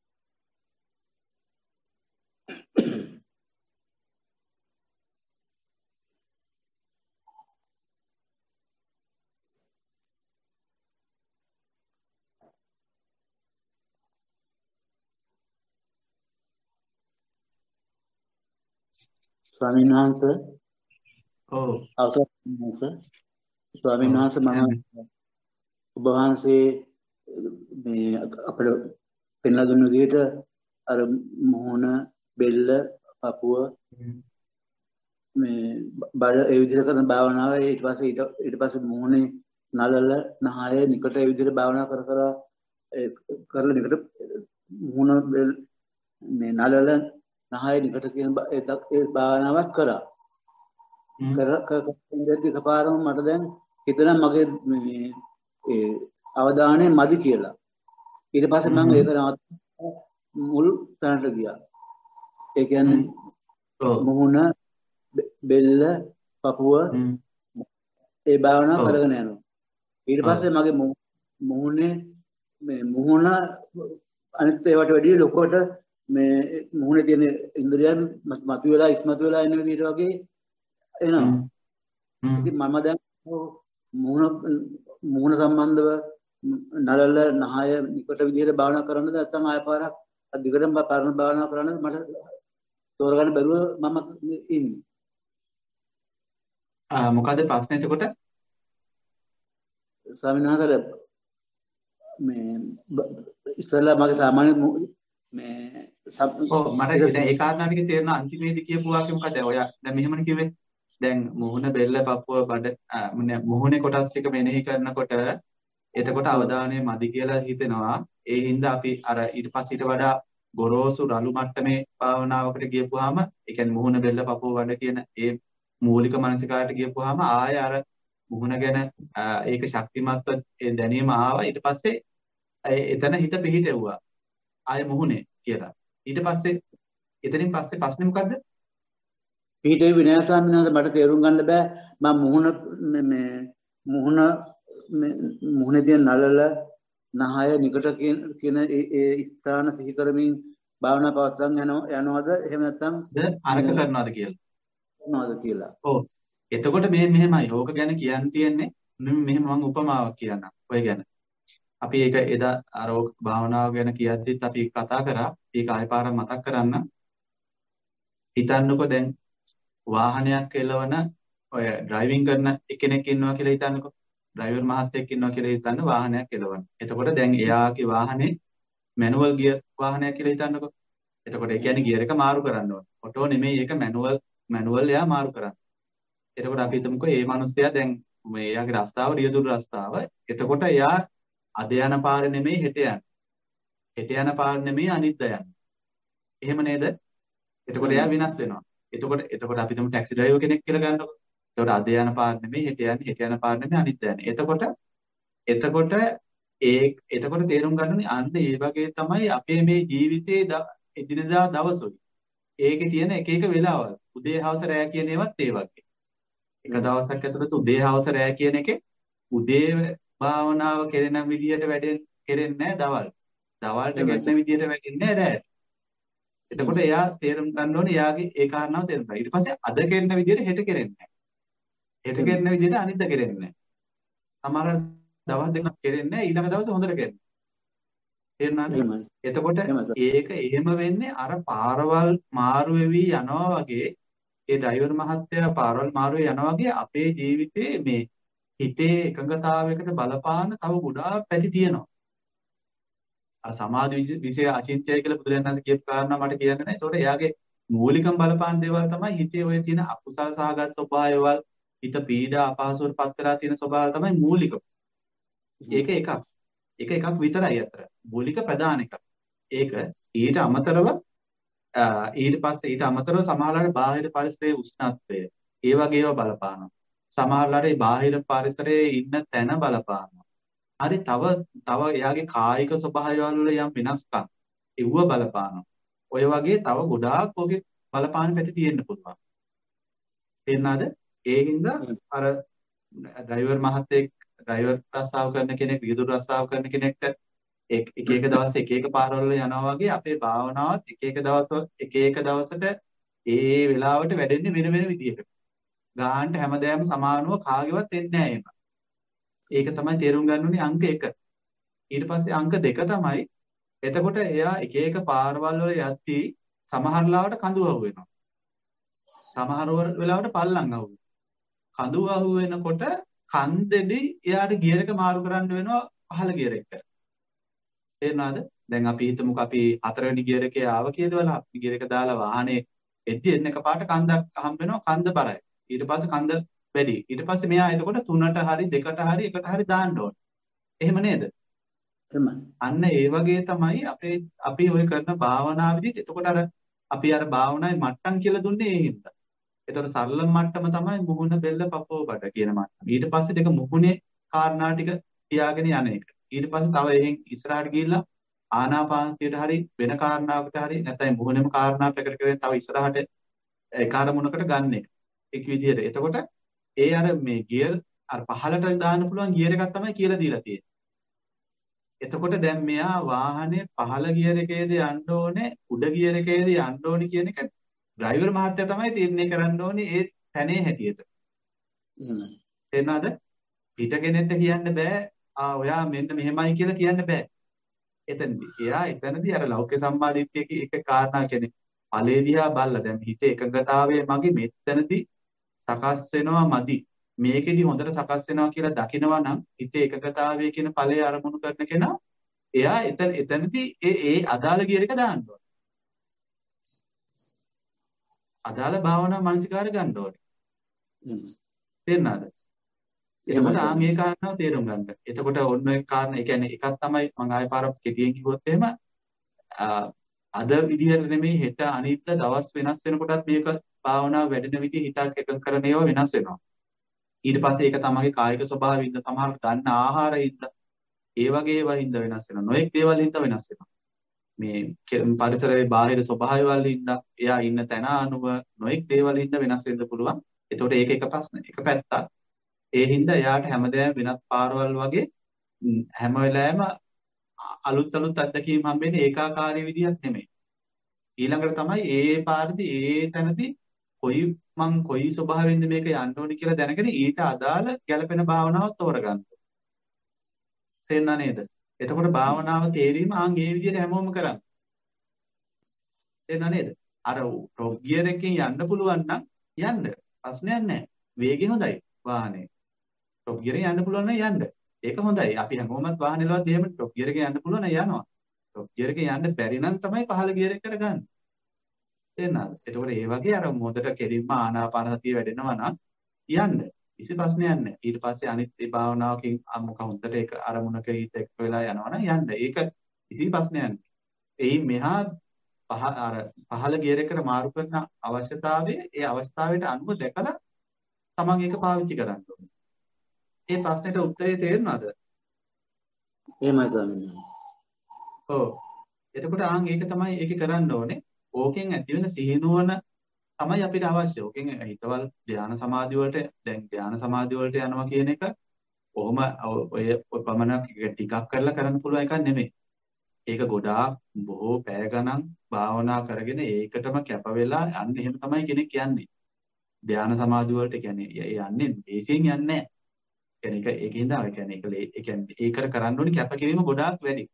ස්වාමීන් වහන්සේ ඔව් අවසරයි වහන්සේ ස්වාමීන් වහන්සේ මම ඔබ වහන්සේ මේ අපිට පෙන්ලා දුන්න විදිහට අර මොහොන බෙල්ල පපුව මේ බඩ ඒ විදිහට කරන භාවනාව ඊට පස්සේ ඊට ඊට පස්සේ මොහොනේ නලල නහය නිකට ඒ විදිහට භාවනා කර කර කරලා නිකට මුහුණ මේ නලල නහය නිකට කියන ඒ භාවනාවක් කරා. කර කර එකපාරම මට දැන් හිතෙනවා මගේ මේ ඒ අවධානය මදි කියලා. ඊට පස්සේ මම ඒක මුල් තැනට ගියා. ඒ කියන්නේ මුහුණ බෙල්ල පපුව ඒ භාවනාව කරගෙන යනවා. ඊට පස්සේ මගේ මුහුණේ මේ මුහුණ අනිත් ඒවට වැඩිය ලොකුවට මේ මුහුණේ තියෙන ඉන්ද්‍රියන් මතුවලා ඉස්මතු වෙලා එන විදිහට වගේ එනවා. ඉතින් මම දැන් මුහුණ මුහුණ සම්බන්ධව නලල නහය නිකට විදිහට භාවනා කරන්නද නැත්නම් ආය පාරක් අධිකටම පරණ භාවනා කරන්නද මට තෝරගන්න බැරුව මම ඉන්නේ. ආ මොකද ප්‍රශ්නේ එතකොට? ස්වාමීන් වහන්සේ මේ ඉස්සෙල්ලා මගේ සාමාන්‍ය මේ ඔව් මට දැන් ඒ කාරණා ටික තේරෙන අන්තිමේදී කියපු වාක්‍ය මොකද? ඔය දැන් මෙහෙමනේ කිව්වේ. දැන් මුහුණ බෙල්ල පපුව බඩ මුහුණේ කොටස් ටික මෙනෙහි කරනකොට එතකොට අවධානය මදි කියලා හිතෙනවා. ඒ හින්දා අපි අර ඊට පස්සේ ඊට වඩා ගොරෝසු රළු මට්ටමේ භාවනාවකට ගියපුවාම ඒ කියන්නේ මුහුණ බෙල්ල පපුව බඩ කියන ඒ මූලික මානසිකාරයට ගියපුවාම ආය අර මුහුණ ගැන ඒක ශක්තිමත්ව ඒ දැනීම ආවා. ඊට පස්සේ එතන හිත පිහිටෙව්වා. ආය මුහුණේ කියලා. ඊට පස්සේ එතනින් පස්සේ ප්‍රශ්නේ මොකද්ද? පිහිටේ විනය ස්වාමීන් වහන්සේ මට තේරුම් ගන්න බෑ මම මුහුණ මේ මුහුණ මුහුණේ තියෙන නලල නහය නිකට කියන කියන ඒ ස්ථාන සිහි කරමින් භාවනා පවත්වාගෙන යනවා යනවද එහෙම නැත්නම් අරක කරනවද කියලා කරනවද කියලා. ඔව්. එතකොට මේ මෙහෙමයි. ඕක ගැන කියන්න තියෙන්නේ මෙහෙම මම උපමාවක් කියන්නම්. ඔය ගැන. අපි ඒක එදා අර ඕක භාවනාව ගැන කියද්දිත් අපි කතා කරා. ඒක ආයෙ පාරක් මතක් කරන්න. හිතන්නකෝ දැන් වාහනයක් එලවන ඔය ඩ්‍රයිවිං කරන කෙනෙක් ඉන්නවා කියලා හිතන්නකෝ. ඩ්‍රයිවර් මහත්තයෙක් ඉන්නවා කියලා හිතන්න වාහනයක් එලවන. එතකොට දැන් එයාගේ වාහනේ මැනුවල් ගියර් වාහනයක් කියලා හිතන්නකෝ. එතකොට ඒ කියන්නේ ගියර් එක මාරු කරන්න ඕනේ. ඔටෝ නෙමෙයි ඒක මැනුවල් මැනුවල් එයා මාරු කරන්නේ. එතකොට අපි හිතමුකෝ මේ මිනිස්සයා දැන් මේ එයාගේ රස්තාව රියදුරු රස්තාව. එතකොට එයා අද යන පාර නෙමෙයි හෙට යන්නේ. හෙට යන පාර නෙමෙයි අනිද්ද යන්නේ. එහෙම නේද? එතකොට එයා විනාශ වෙනවා. එතකොට එතකොට අපි හිතමු ටැක්සි ඩ්‍රයිවර් කෙනෙක් කියලා ගන්නකො. එතකොට අද යන පාර නෙමෙයි හෙට යන්නේ හෙට යන පාර නෙමෙයි අනිත් යන්නේ. එතකොට එතකොට ඒ එතකොට තේරුම් ගන්න ඕනේ අන්න ඒ වගේ තමයි අපේ මේ ජීවිතයේ එදිනදා දවසොයි. ඒකේ තියෙන එක එක වෙලාවල්. උදේ හවස රැය කියන ඒවත් ඒ වගේ. එක දවසක් ඇතුළත උදේ හවස රැය කියන එකේ උදේ භාවනාව කෙරෙන විදියට වැඩෙන් කෙරෙන්නේ නැහැ දවල්. දවල්ට කෙරෙන විදියට වැඩෙන්නේ නැහැ රැයට. එතකොට එයා තේරුම් ගන්න ඕනේ එයාගේ ඒ කාරණාව තේරුම් ගන්න. ඊට පස්සේ අද කෙරෙන විදියට හෙට කෙරෙන්නේ නැහැ. හෙට කෙරෙන විදියට අනිද්දා කෙරෙන්නේ නැහැ. සමහර දවස් දෙකක් කෙරෙන්නේ නැහැ ඊළඟ දවසේ හොඳට කෙරෙනවා. තේරුණාද? එතකොට ඒක එහෙම වෙන්නේ අර පාරවල් මාරු වෙවි යනවා වගේ ඒ ඩ්‍රයිවර් මහත්තයා පාරවල් මාරු යනවා වගේ අපේ ජීවිතේ මේ හිතේ එකඟතාවයකට බලපාන තව ගොඩාක් පැති තියෙනවා. අර සමාධි විෂය අචින්ත්‍යය කියලා බුදුරජාණන් වහන්සේ කියපු කාරණා මට කියන්න නැහැ. ඒතකොට එයාගේ මූලිකම බලපාන දේවල් තමයි හිතේ ඔය තියෙන අකුසල සහගත ස්වභාවයවල්, හිත පීඩා අපහසුවට පත් වෙලා තියෙන ස්වභාවය තමයි මූලිකම. ඒක එකක්. ඒක එකක් විතරයි අතර. මූලික ප්‍රධාන එකක්. ඒක ඊට අමතරව ඊට පස්සේ ඊට අමතරව සමහරවිට බාහිර පරිසරයේ උෂ්ණත්වය ඒ වගේ ඒවා බලපානවා. සමහරවිට බාහිර පරිසරයේ ඉන්න තැන බලපානවා. හරි තව තව එයාගේ කායික ස්වභාවය වල යම් වෙනස්කම් ඒව බලපානවා. ඔය වගේ තව ගොඩාක් ඔගේ බලපාන පැති තියෙන්න පුළුවන්. තේරුණාද? ඒ හින්දා අර ඩ්‍රයිවර් මහත්තයෙක් ඩ්‍රයිවර් රස්සාව කරන කෙනෙක් විදුරු රස්සාව කරන කෙනෙක්ට එක එක දවස් එක එක පාරවල යනවා වගේ අපේ භාවනාවත් එක එක දවස් එක එක දවසට ඒ වෙලාවට වැඩෙන්නේ වෙන වෙන විදිහකට. ගාහන්ට හැමදාම සමානව කාගේවත් එන්නේ නැහැ එහෙම. ඒක තමයි තේරුම් ගන්න ඕනේ අංක එක. ඊට පස්සේ අංක දෙක තමයි එතකොට එයා එක එක පාරවල් වල යද්දී සමහර ලාවට කඳු අහු වෙනවා. සමහර වෙලාවට පල්ලම් අහු වෙනවා. කඳු අහු වෙනකොට කන්දෙදි එයාට ගියර් එක මාරු කරන්න වෙනවා පහළ ගියර් එකට. තේරුණාද? දැන් අපි හිතමුකෝ අපි හතරවෙනි ගියර් එකේ ආව කියලා ගියර් එක දාලා වාහනේ එද්දි එන්න එකපාරට කන්දක් හම්බ වෙනවා කන්ද බරයි. ඊට පස්සේ කන්ද වැඩි. ඊට පස්සේ මෙයා එතකොට තුනට හරි දෙකට හරි එකට හරි දාන්න ඕනේ. එහෙම නේද? එහෙමයි. අන්න ඒ වගේ තමයි අපේ අපි ඔය කරන භාවනාවේදී එතකොට අර අපි අර භාවනාවේ මට්ටම් කියලා දුන්නේ ඒ හින්දා. එතකොට සරල මට්ටම තමයි මුහුණ බෙල්ල පපුව බඩ කියන මට්ටම. ඊට පස්සේ දෙක මුහුණේ කාරණා ටික තියාගෙන යන එක. ඊට පස්සේ තව එහෙන් ඉස්සරහට ගිහිල්ලා ආනාපානසතියට හරි වෙන කාරණාවකට හරි නැත්නම් මුහුණේම කාරණා ප්‍රකට කරගෙන තව ඉස්සරහට ඒ කාර්මුණකට ගන්න එක. එක් විදිහට. එතකොට ඒ අර මේ ගියර් අර පහලට දාන්න පුළුවන් ගියර් එකක් තමයි කියලා දීලා තියෙන්නේ. එතකොට දැන් මෙයා වාහනේ පහළ ගියර් එකේද යන්න ඕනේ උඩ ගියර් එකේද යන්න ඕනේ කියන එක ඩ්‍රයිවර් මහත්තයා තමයි තීරණය කරන්න ඕනේ ඒ තැනේ හැටියට. තේරුණාද? පිටගෙනෙන්න කියන්න බෑ. ආ ඔයා මෙන්න මෙහෙමයි කියලා කියන්න බෑ. එතනදී එයා එතනදී අර ලෞකික සම්මාදිට්ඨියේ එක කාරණා කියන්නේ ඵලයේ දිහා බලලා දැන් හිතේ එකඟතාවයේ මගේ මෙතනදී සකස් වෙනවා මදි. මේකෙදි හොඳට සකස් වෙනවා කියලා දකිනවා නම් හිතේ එකඟතාවයේ කියන ඵලය අරමුණු කරන කෙනා එයා එතන එතනදී ඒ ඒ අදාළ ගියර එක දාන්න ඕනේ. අදාළ භාවනා මානසිකාර ගන්න ඕනේ. තේරුණාද? එතකොට ආ මේ කාරණාව තේරුම් ගන්න. එතකොට ඔන්න ඔය කාරණා ඒ කියන්නේ එකක් තමයි මම ආයෙ පාරක් කෙටියෙන් කිව්වොත් එහෙම අද විදිහට නෙමෙයි හෙට අනිත් දවස් වෙනස් වෙනකොටත් මේක භාවනාව වැඩෙන විදිහ හිතක් එකඟ කරන ඒවා වෙනස් වෙනවා. ඊට පස්සේ ඒක තමයිගේ කායික ස්වභාවයෙන්ද සමහර ගන්න ආහාරයෙන්ද ඒ වගේ ඒවා හින්දා වෙනස් වෙනවා. නොඑක් දේවල් හින්දා වෙනස් වෙනවා. මේ පරිසරයේ බාහිර ස්වභාවය වල හින්දා එයා ඉන්න තැන අනුව නොඑක් දේවල් හින්දා වෙනස් වෙන්න පුළුවන්. ඒතකොට ඒක එක ප්‍රශ්න එක පැත්තක්. ඒ හින්දා එයාට හැමදේම වෙනත් පාරවල් වගේ හැම වෙලාවෙම අලුත් අලුත් අත්දැකීම් හම්බෙන්නේ ඒකාකාරී විදියක් නෙමෙයි. ඊළඟට තමයි ඒ පාරදී ඒ තැනදී කොයි මං කොයි ස්වභාවයෙන්ද මේක යන්න ඕනි කියලා දැනගෙන ඊට අදාළ ගැළපෙන භාවනාවක් තෝරගන්න. තේරුණා නේද? එතකොට භාවනාව තේරීම ආන් ඒ විදිහට හැමෝම කරන්නේ. තේරුණා නේද? අර ටොප් ගියර් එකකින් යන්න පුළුවන් නම් යන්න. ප්‍රශ්නයක් නැහැ. වේගය හොඳයි වාහනේ. ටොප් ගියර් එකෙන් යන්න පුළුවන් නම් යන්න. ඒක හොඳයි. අපි හැමෝමත් වාහනේලවත් එහෙම ටොප් ගියර් එකෙන් යන්න පුළුවන් නම් යනවා. ටොප් ගියර් එකෙන් යන්න බැරි නම් තමයි පහළ ගියර් එක කරගන්න. තේරුණාද? එතකොට ඒ වගේ අර මොහොතට කෙලින්ම ආනාපාන සතිය වැඩෙනවා නම් යන්න. කිසි ප්‍රශ්නයක් නැහැ. ඊට පස්සේ අනිත් ඒ භාවනාවකින් මොක හොඳට ඒක අරමුණක හිත එක්ක වෙලා යනවා නම් යන්න. ඒක කිසි ප්‍රශ්නයක් නැහැ. එයි මෙහා පහ අර පහළ ගියර් එකට මාරු කරන අවශ්‍යතාවය ඒ අවස්ථාවට අනුව දැකලා තමන් ඒක පාවිච්චි කරන්න ඕනේ. ඒ ප්‍රශ්නෙට උත්තරේ තේරුණාද? එහෙමයි ස්වාමීනි. ඔව්. එතකොට ආන් ඒක තමයි ඒකේ කරන්න ඕනේ. ඕකෙන් ඇති වෙන සිහිනුවන තමයි අපිට අවශ්‍ය. ඕකෙන් හිතවල් ධානා සමාධිය වලට දැන් ධානා සමාධිය වලට යනවා කියන එක කොහොම ඔය පමණක් ටිකක් කරලා කරන්න පුළුවන් එකක් නෙමෙයි. ඒක ගොඩාක් බොහෝ පැය ගණන් භාවනා කරගෙන ඒකටම කැප වෙලා යන්න එහෙම තමයි කෙනෙක් යන්නේ. ධානා සමාධිය වලට කියන්නේ යන්නේ බේසින් යන්නේ නැහැ. කියන්නේ ඒක ඒකින්ද ආව කියන්නේ ඒක ඒ කියන්නේ ඒකට කරන්න ඕනේ කැපකිරීම ගොඩාක් වැඩි.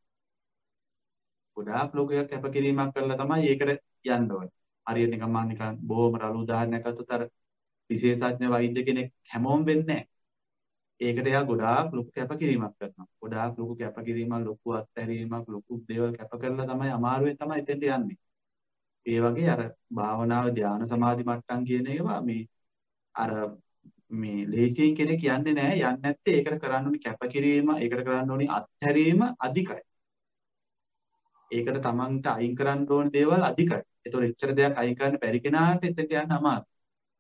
ගොඩාක් ලෝකයක් කැපකිරීමක් කරලා තමයි ඒකට යන්න ඕනේ. හරියට නිකන් මම නිකන් බොහොම රළු උදාහරණයක් ගත්තොත් අර විශේෂඥ වෛද්‍ය කෙනෙක් හැමෝම වෙන්නේ නැහැ. ඒකට එයා ගොඩාක් ලොකු කැපකිරීමක් කරනවා. ගොඩාක් ලොකු කැපකිරීමක්, ලොකු අත්හැරීමක්, ලොකු දේවල් කැප කරලා තමයි අමාරුවෙන් තමයි එතෙන්ට යන්නේ. ඒ වගේ අර භාවනාව ධානා සමාධි මට්ටම් කියන ඒවා මේ අර මේ ලේසියෙන් කෙනෙක් යන්නේ නැහැ. යන්නේ නැත්තේ ඒකට කරන්න ඕනි කැපකිරීම, ඒකට කරන්න ඕනි අත්හැරීම අධිකයි. ඒකට තමන්ට අයින් කරන්න ඕන දේවල් අධිකයි. ඒතකොට එච්චර දෙයක් අයින් කරන්න බැරි කෙනාට එතෙන්ට යන්න අමාරුයි.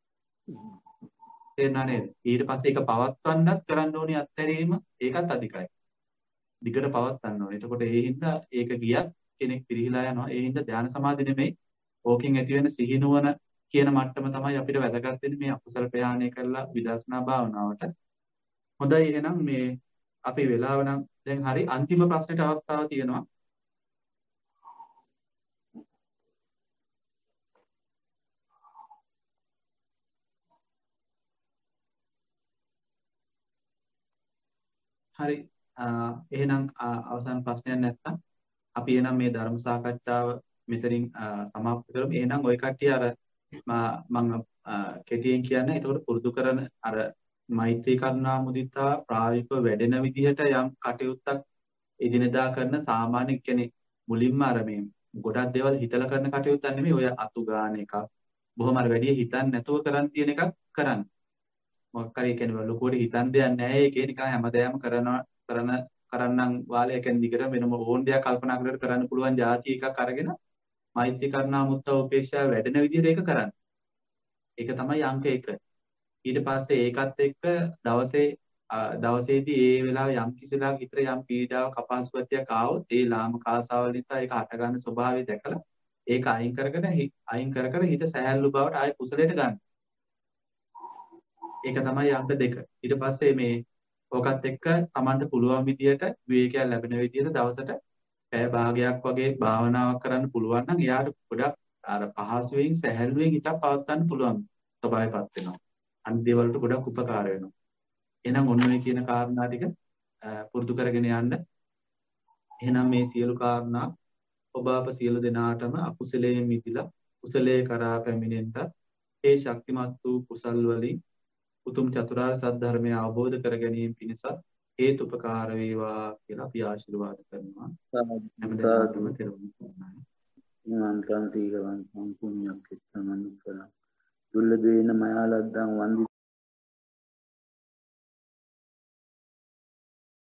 තේරුණා නේද? ඊට පස්සේ ඒක පවත්වන්නත් කරන්න ඕනි අත්හැරීම ඒකත් අධිකයි. දිගට පවත්වන්න ඕනේ. එතකොට ඒ හින්දා ඒක ගියත් කෙනෙක් පිරිහිලා යනවා. ඒ හින්දා ධානා සමාධි නෙමෙයි. ඕකෙන් ඇති වෙන සිහිනුවන කියන මට්ටම තමයි අපිට වැදගත් වෙන්නේ මේ අකුසල ප්‍රහාණය කරලා විදර්ශනා භාවනාවට. හොඳයි එහෙනම් මේ අපි වෙලාව නම් දැන් හරි අන්තිම ප්‍රශ්නෙට අවස්ථාව තියෙනවා. හරි එහෙනම් අවසාන ප්‍රශ්නයක් නැත්තම් අපි එහෙනම් මේ ධර්ම සාකච්ඡාව මෙතනින් සමාප්ත කරමු. එහෙනම් ওই කට්ටිය අර මම කෙටියෙන් කියන්නේ ඒකට පුරුදු කරන අර මෛත්‍රී කරුණා මුදිතා ප්‍රායෝගිකව වැඩෙන විදිහට යම් කටයුත්තක් එදිනෙදා කරන සාමාන්‍ය කෙනෙක් මුලින්ම අර මේ ගොඩක් දේවල් හිතලා කරන කටයුත්තක් නෙමෙයි ඔය අතු ගන්න එකක්. බොහොම අර වැඩි හිතන්නේ නැතුව කරන් තියෙන එකක් කරන්න. මොකක් හරි කියන්නේ ලොකුවට හිතන් දෙයක් නැහැ. ඒකේ නිකන් හැමදේම කරන කරන කරන්නම් වාලේ කියන්නේ දිගට වෙනම ඕන දෙයක් කල්පනා කරලා කරන්න පුළුවන් જાති එකක් අරගෙන මෛත්‍රී කරුණා මුත්තා උපේක්ෂා වැඩෙන විදිහට ඒක කරන්න. ඒක තමයි අංක එක. ඊට පස්සේ ඒකත් එක්ක දවසේ දවසේදී ඒ වෙලාවේ යම් කිසිලා විතර යම් පීඩාවක් අපහසුතාවයක් ආවොත් ඒ ලාමක ආසාවල නිසා ඒක හට ගන්න ස්වභාවය දැකලා ඒක අයින් කරගෙන අයින් කර කර හිත සැහැල්ලු බවට ආයි කුසලයට ගන්න. ඒක තමයි අංක දෙක. ඊට පස්සේ මේ ඕකත් එක්ක Tamanට පුළුවන් විදියට විවේකයක් ලැබෙන විදියට දවසට පැය භාගයක් වගේ භාවනාවක් කරන්න පුළුවන් නම් එයාට ගොඩක් අර පහසුවෙන් සැහැල්ලුවෙන් හිතක් පවත්වන්න පුළුවන් ස්වභාවයපත් වෙනවා. අනිත් දේවල්ට ගොඩක් උපකාර වෙනවා. එහෙනම් ඔන්න ඔය කියන කාරණා ටික පුරුදු කරගෙන යන්න. එහෙනම් මේ සියලු කාරණා ඔබ අප සියලු දෙනාටම අකුසලයෙන් මිදලා කුසලයේ කරා පැමිණෙන්නත් ඒ ශක්තිමත් වූ කුසල් වලින් උතුම් චතුරාර්ය සත්‍ය ධර්මය අවබෝධ කර ගැනීම පිණිස හේතු උපකාර වේවා කියලා අපි ආශිර්වාද කරනවා. හැමදාම තෙරුවන් සරණයි. නන්තන් සීලවන්තං පුඤ්ඤක්ඛිතමන් කරා දුර්ලභේන මයාලද්දං වන්දි